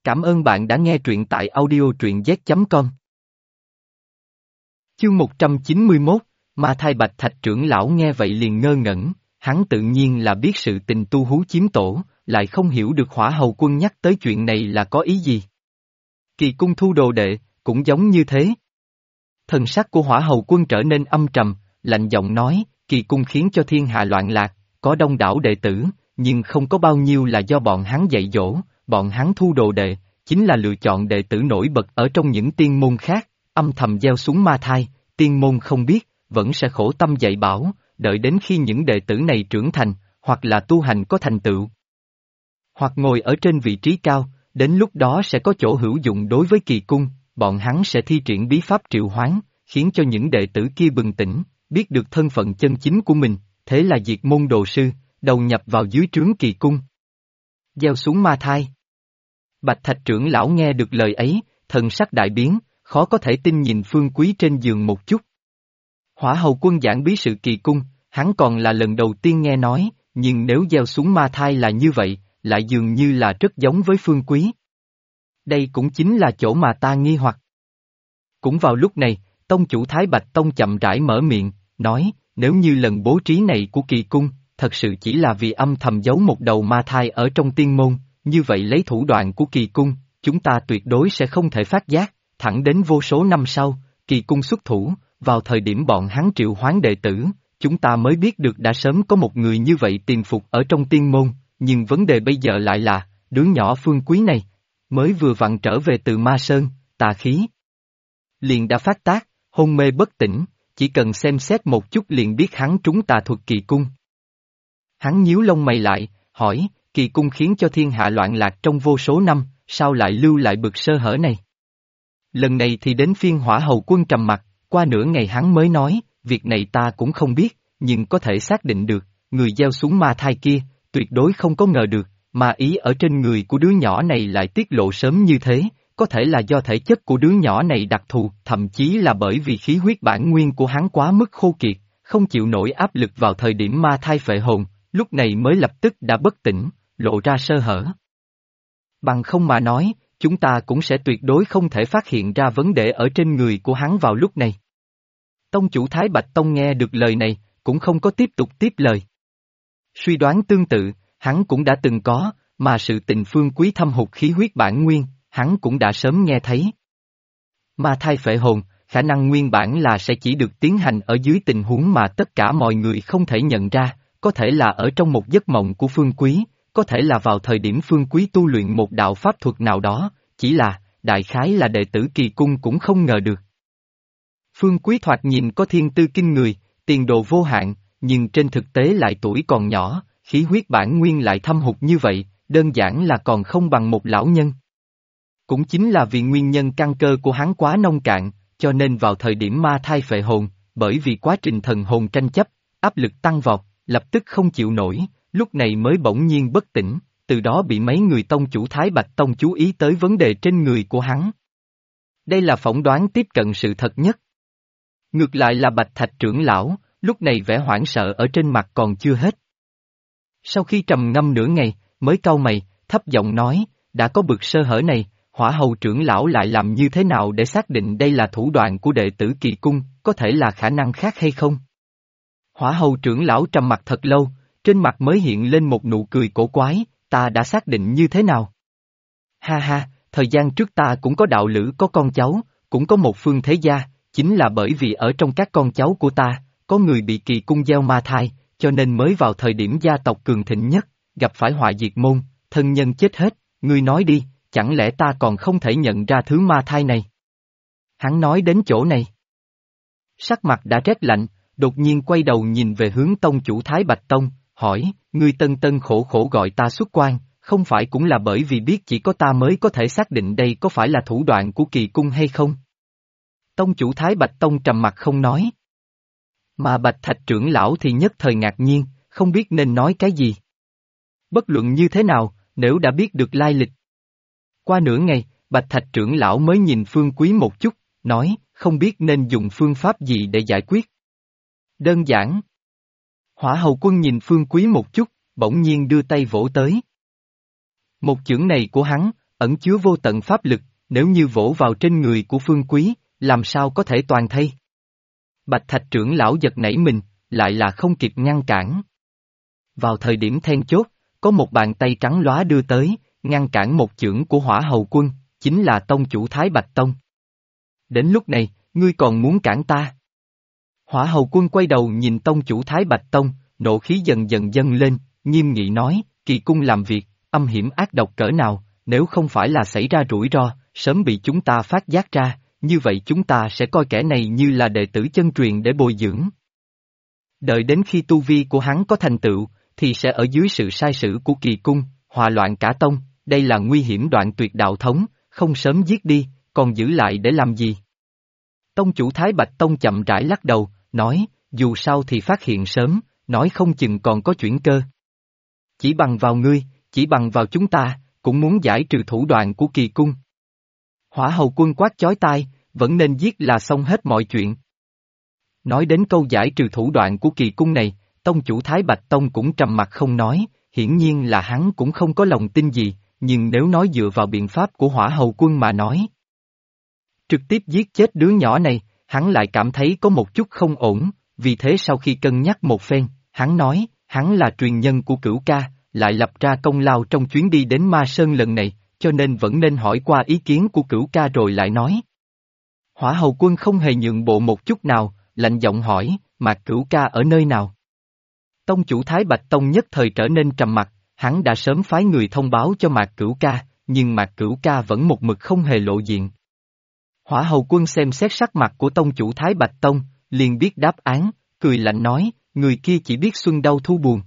Cảm ơn bạn đã nghe truyện tại audio truyện z.com. Chương 191, Ma Thai Bạch Thạch trưởng lão nghe vậy liền ngơ ngẩn, hắn tự nhiên là biết sự tình tu hú chiếm tổ, lại không hiểu được Hỏa Hầu Quân nhắc tới chuyện này là có ý gì. Kỳ cung thu đồ đệ, cũng giống như thế. Thần sắc của Hỏa Hầu Quân trở nên âm trầm, lạnh giọng nói, kỳ cung khiến cho thiên hạ loạn lạc, có đông đảo đệ tử, nhưng không có bao nhiêu là do bọn hắn dạy dỗ, bọn hắn thu đồ đệ, chính là lựa chọn đệ tử nổi bật ở trong những tiên môn khác, âm thầm gieo xuống ma thai, tiên môn không biết, vẫn sẽ khổ tâm dạy bảo, đợi đến khi những đệ tử này trưởng thành, hoặc là tu hành có thành tựu, hoặc ngồi ở trên vị trí cao, đến lúc đó sẽ có chỗ hữu dụng đối với kỳ cung, bọn hắn sẽ thi triển bí pháp triệu hoán, khiến cho những đệ tử kia bừng tỉnh, biết được thân phận chân chính của mình, thế là diệt môn đồ sư, đầu nhập vào dưới trướng kỳ cung. Gieo xuống ma thai. Bạch Thạch trưởng lão nghe được lời ấy, thần sắc đại biến, khó có thể tin nhìn Phương Quý trên giường một chút. Hỏa Hầu Quân giảng bí sự kỳ cung, hắn còn là lần đầu tiên nghe nói, nhưng nếu gieo xuống ma thai là như vậy, lại dường như là rất giống với Phương Quý. Đây cũng chính là chỗ mà ta nghi hoặc. Cũng vào lúc này, tông chủ Thái Bạch Tông chậm rãi mở miệng, nói, nếu như lần bố trí này của kỳ cung, thật sự chỉ là vì âm thầm giấu một đầu ma thai ở trong tiên môn, như vậy lấy thủ đoạn của kỳ cung, chúng ta tuyệt đối sẽ không thể phát giác, thẳng đến vô số năm sau, kỳ cung xuất thủ, vào thời điểm bọn hắn triệu hoán đệ tử, chúng ta mới biết được đã sớm có một người như vậy tiềm phục ở trong tiên môn, nhưng vấn đề bây giờ lại là, đứa nhỏ Phương Quý này, mới vừa vặn trở về từ Ma Sơn, tà khí liền đã phát tác, hôn mê bất tỉnh, chỉ cần xem xét một chút liền biết hắn trúng tà thuật kỳ cung. Hắn nhíu lông mày lại, hỏi, kỳ cung khiến cho thiên hạ loạn lạc trong vô số năm, sao lại lưu lại bực sơ hở này? Lần này thì đến phiên Hỏa Hầu Quân trầm mặt, qua nửa ngày hắn mới nói, việc này ta cũng không biết, nhưng có thể xác định được, người gieo xuống ma thai kia, tuyệt đối không có ngờ được, mà ý ở trên người của đứa nhỏ này lại tiết lộ sớm như thế, có thể là do thể chất của đứa nhỏ này đặc thù, thậm chí là bởi vì khí huyết bản nguyên của hắn quá mức khô kiệt, không chịu nổi áp lực vào thời điểm ma thai phệ hồn, lúc này mới lập tức đã bất tỉnh, lộ ra sơ hở. Bằng không mà nói, chúng ta cũng sẽ tuyệt đối không thể phát hiện ra vấn đề ở trên người của hắn vào lúc này. Tông chủ Thái Bạch Tông nghe được lời này, cũng không có tiếp tục tiếp lời. Suy đoán tương tự, hắn cũng đã từng có, mà sự tình Phương Quý thâm hụt khí huyết bản nguyên, hắn cũng đã sớm nghe thấy. Ma thai phệ hồn, khả năng nguyên bản là sẽ chỉ được tiến hành ở dưới tình huống mà tất cả mọi người không thể nhận ra, có thể là ở trong một giấc mộng của Phương Quý, có thể là vào thời điểm Phương Quý tu luyện một đạo pháp thuật nào đó, chỉ là, đại khái là đệ tử kỳ cung cũng không ngờ được. Phương Quý thoạt nhìn có thiên tư kinh người, tiền đồ vô hạn, nhưng trên thực tế lại tuổi còn nhỏ, khí huyết bản nguyên lại thâm hụt như vậy, đơn giản là còn không bằng một lão nhân. Cũng chính là vì nguyên nhân căn cơ của hắn quá nông cạn, cho nên vào thời điểm ma thai phệ hồn, bởi vì quá trình thần hồn tranh chấp, áp lực tăng vọt, lập tức không chịu nổi, lúc này mới bỗng nhiên bất tỉnh, từ đó bị mấy người tông chủ Thái Bạch Tông chú ý tới vấn đề trên người của hắn. Đây là phỏng đoán tiếp cận sự thật nhất. Ngược lại là Bạch Thạch trưởng lão, lúc này vẻ hoảng sợ ở trên mặt còn chưa hết. Sau khi trầm ngâm nửa ngày, mới cau mày, thấp giọng nói, đã có bực sơ hở này, Hỏa Hầu trưởng lão lại làm như thế nào để xác định đây là thủ đoạn của đệ tử kỳ cung, có thể là khả năng khác hay không? Hỏa Hầu trưởng lão trầm mặt thật lâu, trên mặt mới hiện lên một nụ cười cổ quái, ta đã xác định như thế nào? Ha ha, thời gian trước ta cũng có đạo lữ có con cháu, cũng có một phương thế gia, chính là bởi vì ở trong các con cháu của ta, có người bị kỳ cung gieo ma thai, cho nên mới vào thời điểm gia tộc cường thịnh nhất, gặp phải họa diệt môn, thân nhân chết hết, ngươi nói đi, chẳng lẽ ta còn không thể nhận ra thứ ma thai này? Hắn nói đến chỗ này. Sắc mặt đã rét lạnh, đột nhiên quay đầu nhìn về hướng tông chủ Thái Bạch Tông, hỏi, ngươi tân tân khổ khổ gọi ta xuất quan, không phải cũng là bởi vì biết chỉ có ta mới có thể xác định đây có phải là thủ đoạn của kỳ cung hay không? Tông chủ Thái Bạch Tông trầm mặt không nói. Mà Bạch Thạch trưởng lão thì nhất thời ngạc nhiên, không biết nên nói cái gì. Bất luận như thế nào, nếu đã biết được lai lịch. Qua nửa ngày, Bạch Thạch trưởng lão mới nhìn Phương Quý một chút, nói, không biết nên dùng phương pháp gì để giải quyết. Đơn giản. Hỏa Hầu Quân nhìn Phương Quý một chút, bỗng nhiên đưa tay vỗ tới. Một chưởng này của hắn, ẩn chứa vô tận pháp lực, nếu như vỗ vào trên người của Phương Quý, làm sao có thể toàn thây. Bạch Thạch trưởng lão giật nảy mình, lại là không kịp ngăn cản. Vào thời điểm then chốt, có một bàn tay trắng lóa đưa tới, ngăn cản một chưởng của Hỏa Hầu Quân, chính là tông chủ Thái Bạch Tông. Đến lúc này, ngươi còn muốn cản ta? Hỏa Hầu Quân quay đầu nhìn tông chủ Thái Bạch Tông, nộ khí dần dần dâng lên, nghiêm nghị nói, Kỳ cung làm việc, âm hiểm ác độc cỡ nào, nếu không phải là xảy ra rủi ro, sớm bị chúng ta phát giác ra, như vậy chúng ta sẽ coi kẻ này như là đệ tử chân truyền để bồi dưỡng. Đợi đến khi tu vi của hắn có thành tựu, thì sẽ ở dưới sự sai sử của Kỳ cung, hòa loạn cả tông, đây là nguy hiểm đoạn tuyệt đạo thống, không sớm giết đi, còn giữ lại để làm gì? Tông chủ Thái Bạch Tông chậm rãi lắc đầu, nói, dù sao thì phát hiện sớm, nói không chừng còn có chuyển cơ. Chỉ bằng vào ngươi, chỉ bằng vào chúng ta, cũng muốn giải trừ thủ đoạn của Kỳ cung. Hỏa Hầu Quân quát chói tai, vẫn nên giết là xong hết mọi chuyện. Nói đến câu giải trừ thủ đoạn của Kỳ cung này, tông chủ Thái Bạch Tông cũng trầm mặt không nói, hiển nhiên là hắn cũng không có lòng tin gì, nhưng nếu nói dựa vào biện pháp của Hỏa Hầu Quân mà nói. Trực tiếp giết chết đứa nhỏ này, hắn lại cảm thấy có một chút không ổn, vì thế sau khi cân nhắc một phen, hắn nói, hắn là truyền nhân của Cửu Ca, lại lập ra công lao trong chuyến đi đến Ma Sơn lần này, cho nên vẫn nên hỏi qua ý kiến của Cửu Ca rồi lại nói. Hỏa Hầu Quân không hề nhượng bộ một chút nào, lạnh giọng hỏi, Mạc Cửu Ca ở nơi nào? Tông chủ Thái Bạch Tông nhất thời trở nên trầm mặc, hắn đã sớm phái người thông báo cho Mạc Cửu Ca, nhưng Mạc Cửu Ca vẫn một mực không hề lộ diện. Hỏa Hầu Quân xem xét sắc mặt của tông chủ Thái Bạch Tông, liền biết đáp án, cười lạnh nói, người kia chỉ biết xuân đau thu buồn.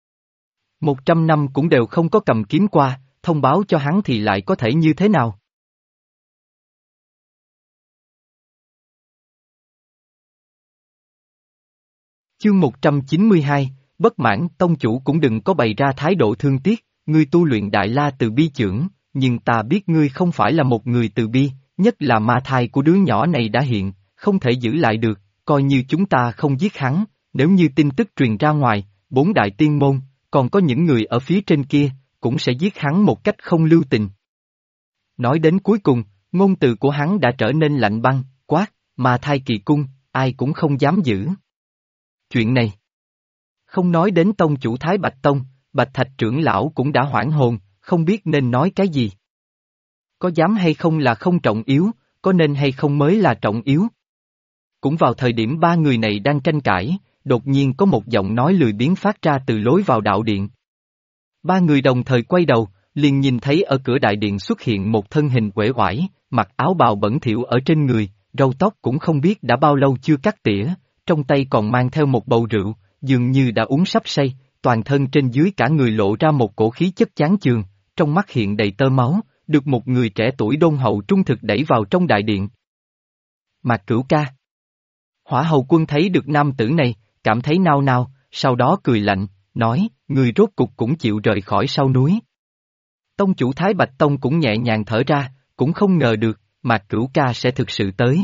100 năm cũng đều không có cầm kiếm qua, thông báo cho hắn thì lại có thể như thế nào? Chương 192, bất mãn tông chủ cũng đừng có bày ra thái độ thương tiếc, ngươi tu luyện Đại La Từ Bi chưởng, nhưng ta biết ngươi không phải là một người từ bi, nhất là ma thai của đứa nhỏ này đã hiện, không thể giữ lại được, coi như chúng ta không giết hắn, nếu như tin tức truyền ra ngoài, 4 đại tiên môn, còn có những người ở phía trên kia, cũng sẽ giết hắn một cách không lưu tình. Nói đến cuối cùng, ngôn từ của hắn đã trở nên lạnh băng, quát, ma thai Kỳ cung, ai cũng không dám giữ. Chuyện này, không nói đến tông chủ Thái Bạch Tông, Bạch Thạch trưởng lão cũng đã hoảng hồn, không biết nên nói cái gì. Có dám hay không là không trọng yếu, có nên hay không mới là trọng yếu. Cũng vào thời điểm ba người này đang tranh cãi, đột nhiên có một giọng nói lười biếng phát ra từ lối vào đạo điện. Ba người đồng thời quay đầu, liền nhìn thấy ở cửa đại điện xuất hiện một thân hình uể oải, mặc áo bào bẩn thỉu ở trên người, râu tóc cũng không biết đã bao lâu chưa cắt tỉa, trong tay còn mang theo một bầu rượu, dường như đã uống sắp say, toàn thân trên dưới cả người lộ ra một cổ khí chất chán chường, trong mắt hiện đầy tơ máu, được một người trẻ tuổi đôn hậu trung thực đẩy vào trong đại điện. Mạc Cửu Ca. Hỏa Hầu Quân thấy được nam tử này, cảm thấy nao nao, sau đó cười lạnh, nói, người rốt cục cũng chịu rời khỏi sau núi. Tông chủ Thái Bạch Tông cũng nhẹ nhàng thở ra, cũng không ngờ được, Mạc Cửu Ca sẽ thực sự tới.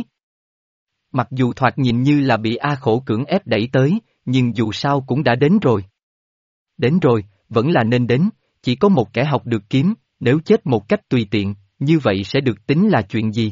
Mặc dù thoạt nhìn như là bị A Khổ cưỡng ép đẩy tới, nhưng dù sao cũng đã đến rồi. Đến rồi, vẫn là nên đến, chỉ có một kẻ học được kiếm, nếu chết một cách tùy tiện, như vậy sẽ được tính là chuyện gì?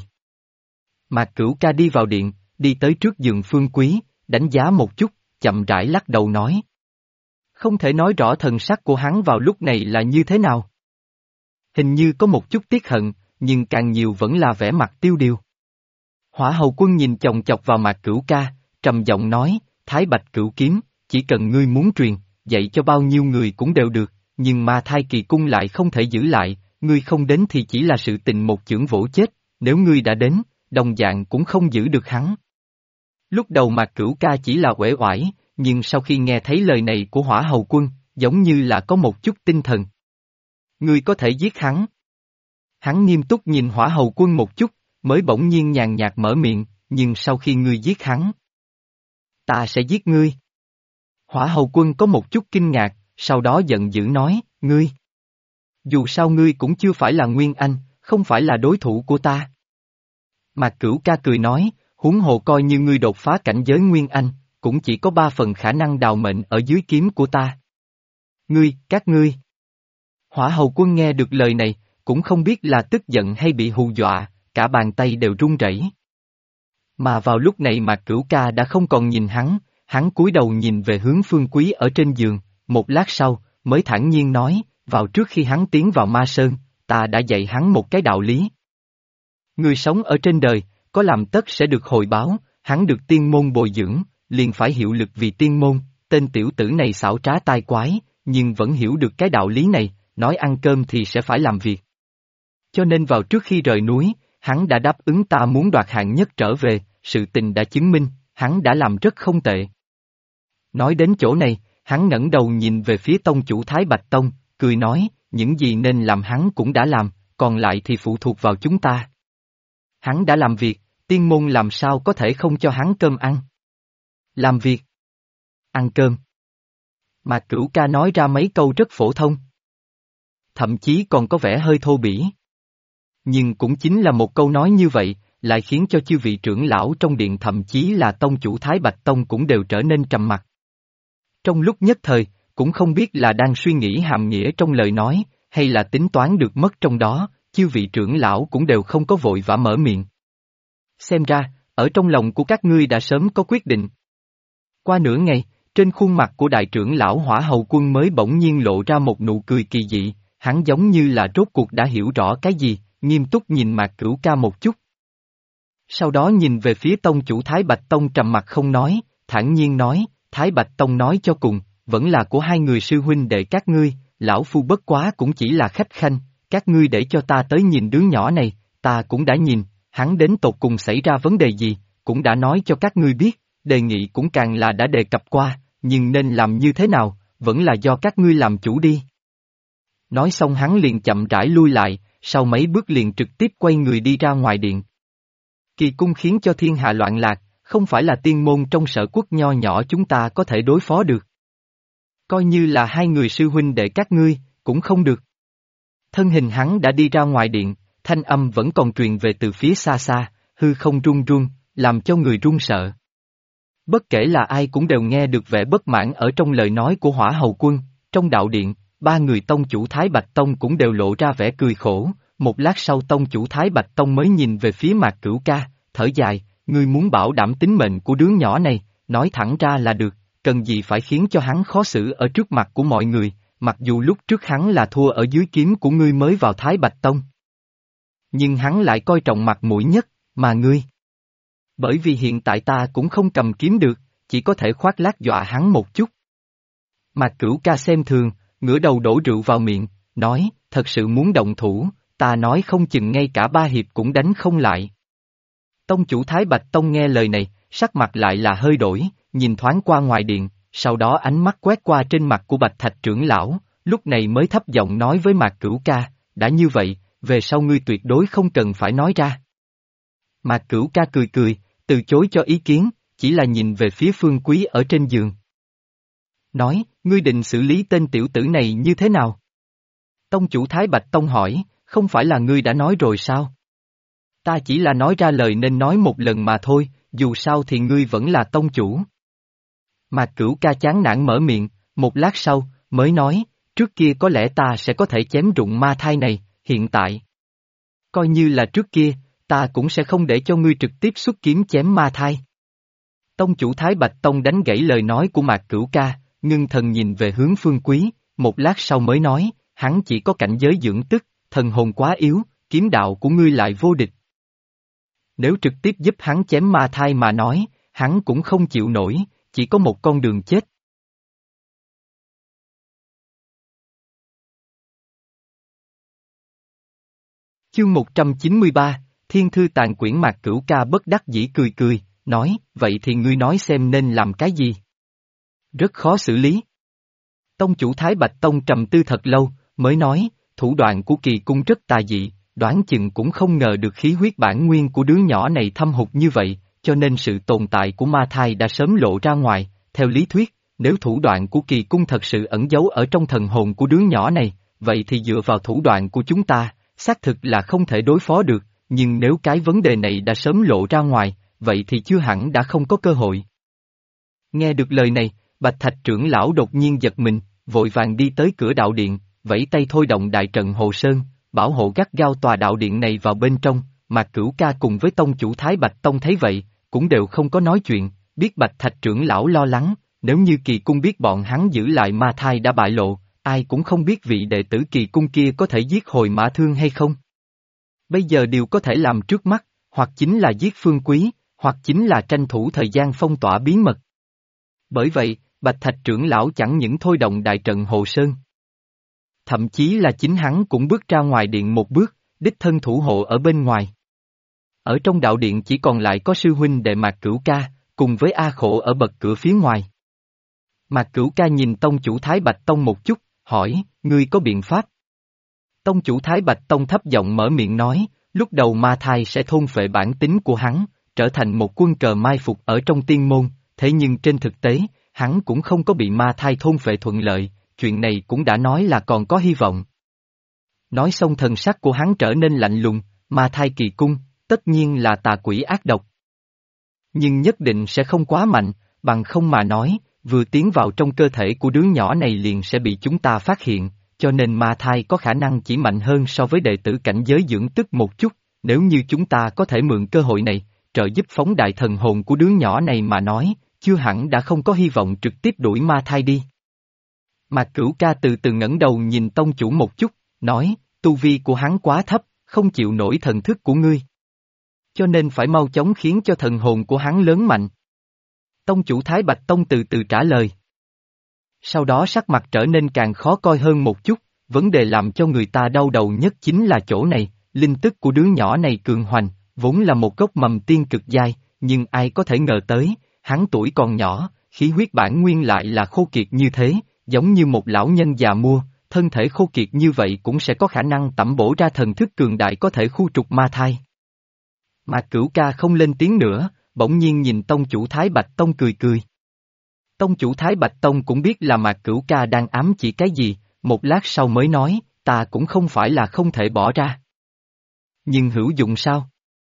Mạc Cửu Ca đi vào điện, đi tới trước giường Phương Quý, đánh giá một chút, chậm rãi lắc đầu nói. Không thể nói rõ thần sắc của hắn vào lúc này là như thế nào. Hình như có một chút tiếc hận, nhưng càng nhiều vẫn là vẻ mặt tiêu điều. Hỏa Hầu Quân nhìn chòng chọc vào Mạc Cửu Ca, trầm giọng nói, Thái Bạch Cửu kiếm, chỉ cần ngươi muốn truyền, dạy cho bao nhiêu người cũng đều được, nhưng ma thai Kỳ cung lại không thể giữ lại, ngươi không đến thì chỉ là sự tình một chưởng vỗ chết, nếu ngươi đã đến, đồng dạng cũng không giữ được hắn. Lúc đầu Mạc Cửu Ca chỉ là uể oải, nhưng sau khi nghe thấy lời này của Hỏa Hầu Quân, giống như là có một chút tinh thần. Ngươi có thể giết hắn. Hắn nghiêm túc nhìn Hỏa Hầu Quân một chút, mới bỗng nhiên nhàn nhạt mở miệng, nhưng sau khi ngươi giết hắn, ta sẽ giết ngươi. Hỏa Hầu Quân có một chút kinh ngạc, sau đó giận dữ nói, ngươi. Dù sao ngươi cũng chưa phải là Nguyên Anh, không phải là đối thủ của ta. Mạc Cửu Ca cười nói, huống hồ coi như ngươi đột phá cảnh giới Nguyên Anh, cũng chỉ có 3 phần khả năng đào mệnh ở dưới kiếm của ta. Ngươi, các ngươi. Hỏa Hầu Quân nghe được lời này, cũng không biết là tức giận hay bị hù dọa, cả bàn tay đều run rẩy. Mà vào lúc này Mạc Cửu Ca đã không còn nhìn hắn cúi đầu nhìn về hướng Phương Quý ở trên giường, một lát sau, mới thản nhiên nói, vào trước khi hắn tiến vào Ma Sơn, ta đã dạy hắn một cái đạo lý. Người sống ở trên đời, có làm tất sẽ được hồi báo, hắn được tiên môn bồi dưỡng, liền phải hiệu lực vì tiên môn, tên tiểu tử này xảo trá tai quái, nhưng vẫn hiểu được cái đạo lý này, nói ăn cơm thì sẽ phải làm việc. Cho nên vào trước khi rời núi, hắn đã đáp ứng ta muốn đoạt hạng nhất trở về, sự tình đã chứng minh, hắn đã làm rất không tệ. Nói đến chỗ này, hắn ngẩng đầu nhìn về phía tông chủ Thái Bạch Tông, cười nói, những gì nên làm hắn cũng đã làm, còn lại thì phụ thuộc vào chúng ta. Hắn đã làm việc, tiên môn làm sao có thể không cho hắn cơm ăn. Làm việc. Ăn cơm. Mạc Cửu Ca nói ra mấy câu rất phổ thông. Thậm chí còn có vẻ hơi thô bỉ. Nhưng cũng chính là một câu nói như vậy, lại khiến cho chư vị trưởng lão trong điện thậm chí là tông chủ Thái Bạch Tông cũng đều trở nên trầm mặc. Trong lúc nhất thời, cũng không biết là đang suy nghĩ hàm nghĩa trong lời nói, hay là tính toán được mất trong đó, chư vị trưởng lão cũng đều không có vội vã mở miệng. Xem ra, ở trong lòng của các ngươi đã sớm có quyết định. Qua nửa ngày, trên khuôn mặt của đại trưởng lão Hỏa Hầu Quân mới bỗng nhiên lộ ra một nụ cười kỳ dị, hắn giống như là rốt cuộc đã hiểu rõ cái gì, nghiêm túc nhìn Mạc Cửu Ca một chút. Sau đó nhìn về phía tông chủ Thái Bạch Tông trầm mặt không nói, thản nhiên nói, Thái Bạch Tông nói cho cùng, vẫn là của hai người sư huynh đệ các ngươi, lão phu bất quá cũng chỉ là khách khanh, các ngươi để cho ta tới nhìn đứa nhỏ này, ta cũng đã nhìn, hắn đến tột cùng xảy ra vấn đề gì, cũng đã nói cho các ngươi biết, đề nghị cũng càng là đã đề cập qua, nhưng nên làm như thế nào, vẫn là do các ngươi làm chủ đi. Nói xong hắn liền chậm rãi lui lại, sau mấy bước liền trực tiếp quay người đi ra ngoài điện. Kỳ cung khiến cho thiên hạ loạn lạc, không phải là tiên môn trong sở quốc nho nhỏ chúng ta có thể đối phó được. Coi như là hai người sư huynh đệ các ngươi, cũng không được. Thân hình hắn đã đi ra ngoài điện, thanh âm vẫn còn truyền về từ phía xa xa, hư không run run, làm cho người run sợ. Bất kể là ai cũng đều nghe được vẻ bất mãn ở trong lời nói của Hỏa Hầu Quân, trong đạo điện, ba người tông chủ Thái Bạch Tông cũng đều lộ ra vẻ cười khổ, một lát sau tông chủ Thái Bạch Tông mới nhìn về phía Mạc Cửu Ca, thở dài, ngươi muốn bảo đảm tính mệnh của đứa nhỏ này, nói thẳng ra là được, cần gì phải khiến cho hắn khó xử ở trước mặt của mọi người, mặc dù lúc trước hắn là thua ở dưới kiếm của ngươi mới vào Thái Bạch Tông. Nhưng hắn lại coi trọng mặt mũi nhất, mà ngươi. Bởi vì hiện tại ta cũng không cầm kiếm được, chỉ có thể khoác lác dọa hắn một chút. Mạc Cửu Ca xem thường, ngửa đầu đổ rượu vào miệng, nói, thật sự muốn động thủ, ta nói không chừng ngay cả ba hiệp cũng đánh không lại. Tông chủ Thái Bạch Tông nghe lời này, sắc mặt lại là hơi đổi, nhìn thoáng qua ngoài điện, sau đó ánh mắt quét qua trên mặt của Bạch Thạch trưởng lão, lúc này mới thấp giọng nói với Mạc Cửu Ca, đã như vậy, về sau ngươi tuyệt đối không cần phải nói ra. Mạc Cửu Ca cười cười, từ chối cho ý kiến, chỉ là nhìn về phía Phương Quý ở trên giường. Nói, ngươi định xử lý tên tiểu tử này như thế nào? Tông chủ Thái Bạch Tông hỏi, không phải là ngươi đã nói rồi sao? Ta chỉ là nói ra lời nên nói một lần mà thôi, dù sao thì ngươi vẫn là tông chủ. Mạc Cửu Ca chán nản mở miệng, một lát sau, mới nói, trước kia có lẽ ta sẽ có thể chém rụng ma thai này, hiện tại. Coi như là trước kia, ta cũng sẽ không để cho ngươi trực tiếp xuất kiếm chém ma thai. Tông chủ Thái Bạch Tông đánh gãy lời nói của Mạc Cửu Ca, ngưng thần nhìn về hướng Phương Quý, một lát sau mới nói, hắn chỉ có cảnh giới dưỡng tức, thần hồn quá yếu, kiếm đạo của ngươi lại vô địch. Nếu trực tiếp giúp hắn chém ma thai mà nói, hắn cũng không chịu nổi, chỉ có một con đường chết. Chương 193, Thiên Thư Tàn Quyển. Mạc Cửu Ca bất đắc dĩ cười cười, nói, vậy thì ngươi nói xem nên làm cái gì? Rất khó xử lý. Tông chủ Thái Bạch Tông trầm tư thật lâu, mới nói, thủ đoạn của kỳ cung rất tà dị, đoán chừng cũng không ngờ được khí huyết bản nguyên của đứa nhỏ này thâm hụt như vậy, cho nên sự tồn tại của ma thai đã sớm lộ ra ngoài, theo lý thuyết, nếu thủ đoạn của kỳ cung thật sự ẩn giấu ở trong thần hồn của đứa nhỏ này, vậy thì dựa vào thủ đoạn của chúng ta, xác thực là không thể đối phó được, nhưng nếu cái vấn đề này đã sớm lộ ra ngoài, vậy thì chưa hẳn đã không có cơ hội. Nghe được lời này, Bạch Thạch trưởng lão đột nhiên giật mình, vội vàng đi tới cửa đạo điện, vẫy tay thôi động đại trận Hồ Sơn, bảo hộ gắt gao tòa đạo điện này vào bên trong, mà Cửu Ca cùng với tông chủ Thái Bạch Tông thấy vậy, cũng đều không có nói chuyện, biết Bạch Thạch trưởng lão lo lắng, nếu như Kỳ Cung biết bọn hắn giữ lại ma thai đã bại lộ, ai cũng không biết vị đệ tử Kỳ Cung kia có thể giết hồi Mã Thương hay không. Bây giờ điều có thể làm trước mắt, hoặc chính là giết Phương Quý, hoặc chính là tranh thủ thời gian phong tỏa bí mật. Bởi vậy, Bạch Thạch trưởng lão chẳng những thôi động đại trận Hồ Sơn. Thậm chí là chính hắn cũng bước ra ngoài điện một bước, đích thân thủ hộ ở bên ngoài. Ở trong đạo điện chỉ còn lại có sư huynh đệ Mạc Cửu Ca, cùng với A Khổ ở bậc cửa phía ngoài. Mạc Cửu Ca nhìn tông chủ Thái Bạch Tông một chút, hỏi, ngươi có biện pháp? Tông chủ Thái Bạch Tông thấp giọng mở miệng nói, lúc đầu ma thai sẽ thôn phệ bản tính của hắn, trở thành một quân cờ mai phục ở trong tiên môn, thế nhưng trên thực tế, hắn cũng không có bị ma thai thôn phệ thuận lợi, chuyện này cũng đã nói là còn có hy vọng. Nói xong thần sắc của hắn trở nên lạnh lùng, ma thai Kỳ Cung, tất nhiên là tà quỷ ác độc. Nhưng nhất định sẽ không quá mạnh, bằng không mà nói, vừa tiến vào trong cơ thể của đứa nhỏ này liền sẽ bị chúng ta phát hiện, cho nên ma thai có khả năng chỉ mạnh hơn so với đệ tử cảnh giới dưỡng tức một chút, nếu như chúng ta có thể mượn cơ hội này, trợ giúp phóng đại thần hồn của đứa nhỏ này mà nói, chưa hẳn đã không có hy vọng trực tiếp đuổi ma thai đi. Mạc Cửu Ca từ từ ngẩng đầu nhìn tông chủ một chút, nói, tu vi của hắn quá thấp, không chịu nổi thần thức của ngươi. Cho nên phải mau chóng khiến cho thần hồn của hắn lớn mạnh. Tông chủ Thái Bạch Tông từ từ trả lời. Sau đó sắc mặt trở nên càng khó coi hơn một chút, vấn đề làm cho người ta đau đầu nhất chính là chỗ này, linh tức của đứa nhỏ này cường hoành, vốn là một gốc mầm tiên cực giai, nhưng ai có thể ngờ tới, hắn tuổi còn nhỏ, khí huyết bản nguyên lại là khô kiệt như thế, giống như một lão nhân già mua, thân thể khô kiệt như vậy cũng sẽ có khả năng tẩm bổ ra thần thức cường đại có thể khu trục ma thai. Mạc Cửu Ca không lên tiếng nữa, bỗng nhiên nhìn tông chủ Thái Bạch Tông cười cười. Tông chủ Thái Bạch Tông cũng biết là Mạc Cửu Ca đang ám chỉ cái gì, một lát sau mới nói, ta cũng không phải là không thể bỏ ra. Nhưng hữu dụng sao?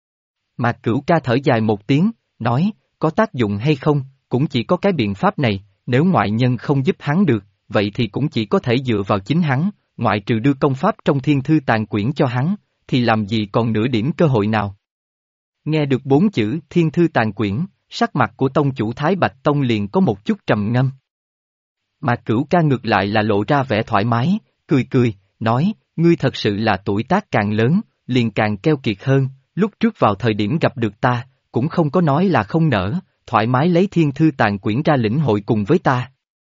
Mạc Cửu Ca thở dài một tiếng, nói, có tác dụng hay không, cũng chỉ có cái biện pháp này, nếu ngoại nhân không giúp hắn được, vậy thì cũng chỉ có thể dựa vào chính hắn, ngoại trừ đưa công pháp trong thiên thư tàn quyển cho hắn, thì làm gì còn nửa điểm cơ hội nào. Nghe được 4 chữ thiên thư tàn quyển, sắc mặt của tông chủ Thái Bạch Tông liền có một chút trầm ngâm. Mạc Cửu Ca ngược lại là lộ ra vẻ thoải mái, cười cười, nói, ngươi thật sự là tuổi tác càng lớn, liền càng keo kiệt hơn, lúc trước vào thời điểm gặp được ta, cũng không có nói là không nỡ, thoải mái lấy thiên thư tàn quyển ra lĩnh hội cùng với ta.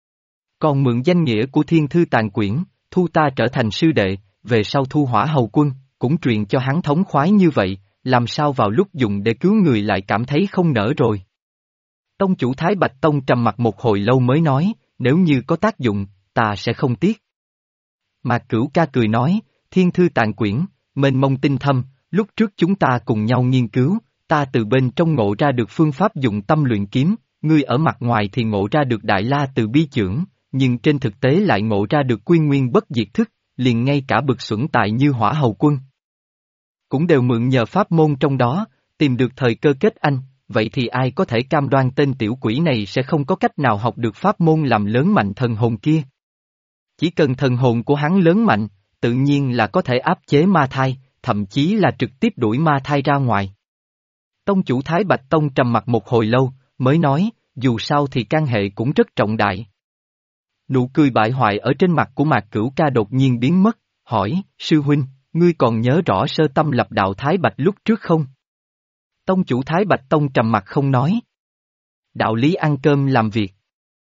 Còn mượn danh nghĩa của thiên thư tàn quyển, thu ta trở thành sư đệ, về sau thu hỏa hầu quân, cũng truyền cho hắn thống khoái như vậy, làm sao vào lúc dùng để cứu người lại cảm thấy không nỡ rồi. Tông chủ Thái Bạch Tông trầm mặt một hồi lâu mới nói, nếu như có tác dụng, ta sẽ không tiếc. Mạc Cửu Ca cười nói, thiên thư tàn quyển, mênh mông tinh thâm, lúc trước chúng ta cùng nhau nghiên cứu, ta từ bên trong ngộ ra được phương pháp dụng tâm luyện kiếm, ngươi ở mặt ngoài thì ngộ ra được đại la từ bi chưởng, nhưng trên thực tế lại ngộ ra được quy nguyên bất diệt thức, liền ngay cả bực xuẩn tại như hỏa hầu quân. Cũng đều mượn nhờ pháp môn trong đó, tìm được thời cơ kết anh, vậy thì ai có thể cam đoan tên tiểu quỷ này sẽ không có cách nào học được pháp môn làm lớn mạnh thần hồn kia. Chỉ cần thần hồn của hắn lớn mạnh, tự nhiên là có thể áp chế ma thai, thậm chí là trực tiếp đuổi ma thai ra ngoài. Tông chủ Thái Bạch Tông trầm mặt một hồi lâu, mới nói, dù sao thì can hệ cũng rất trọng đại. Nụ cười bại hoại ở trên mặt của Mạc Cửu Ca đột nhiên biến mất, hỏi, sư huynh, ngươi còn nhớ rõ sơ tâm lập đạo Thái Bạch lúc trước không? Tông chủ Thái Bạch Tông trầm mặt không nói. Đạo lý ăn cơm làm việc.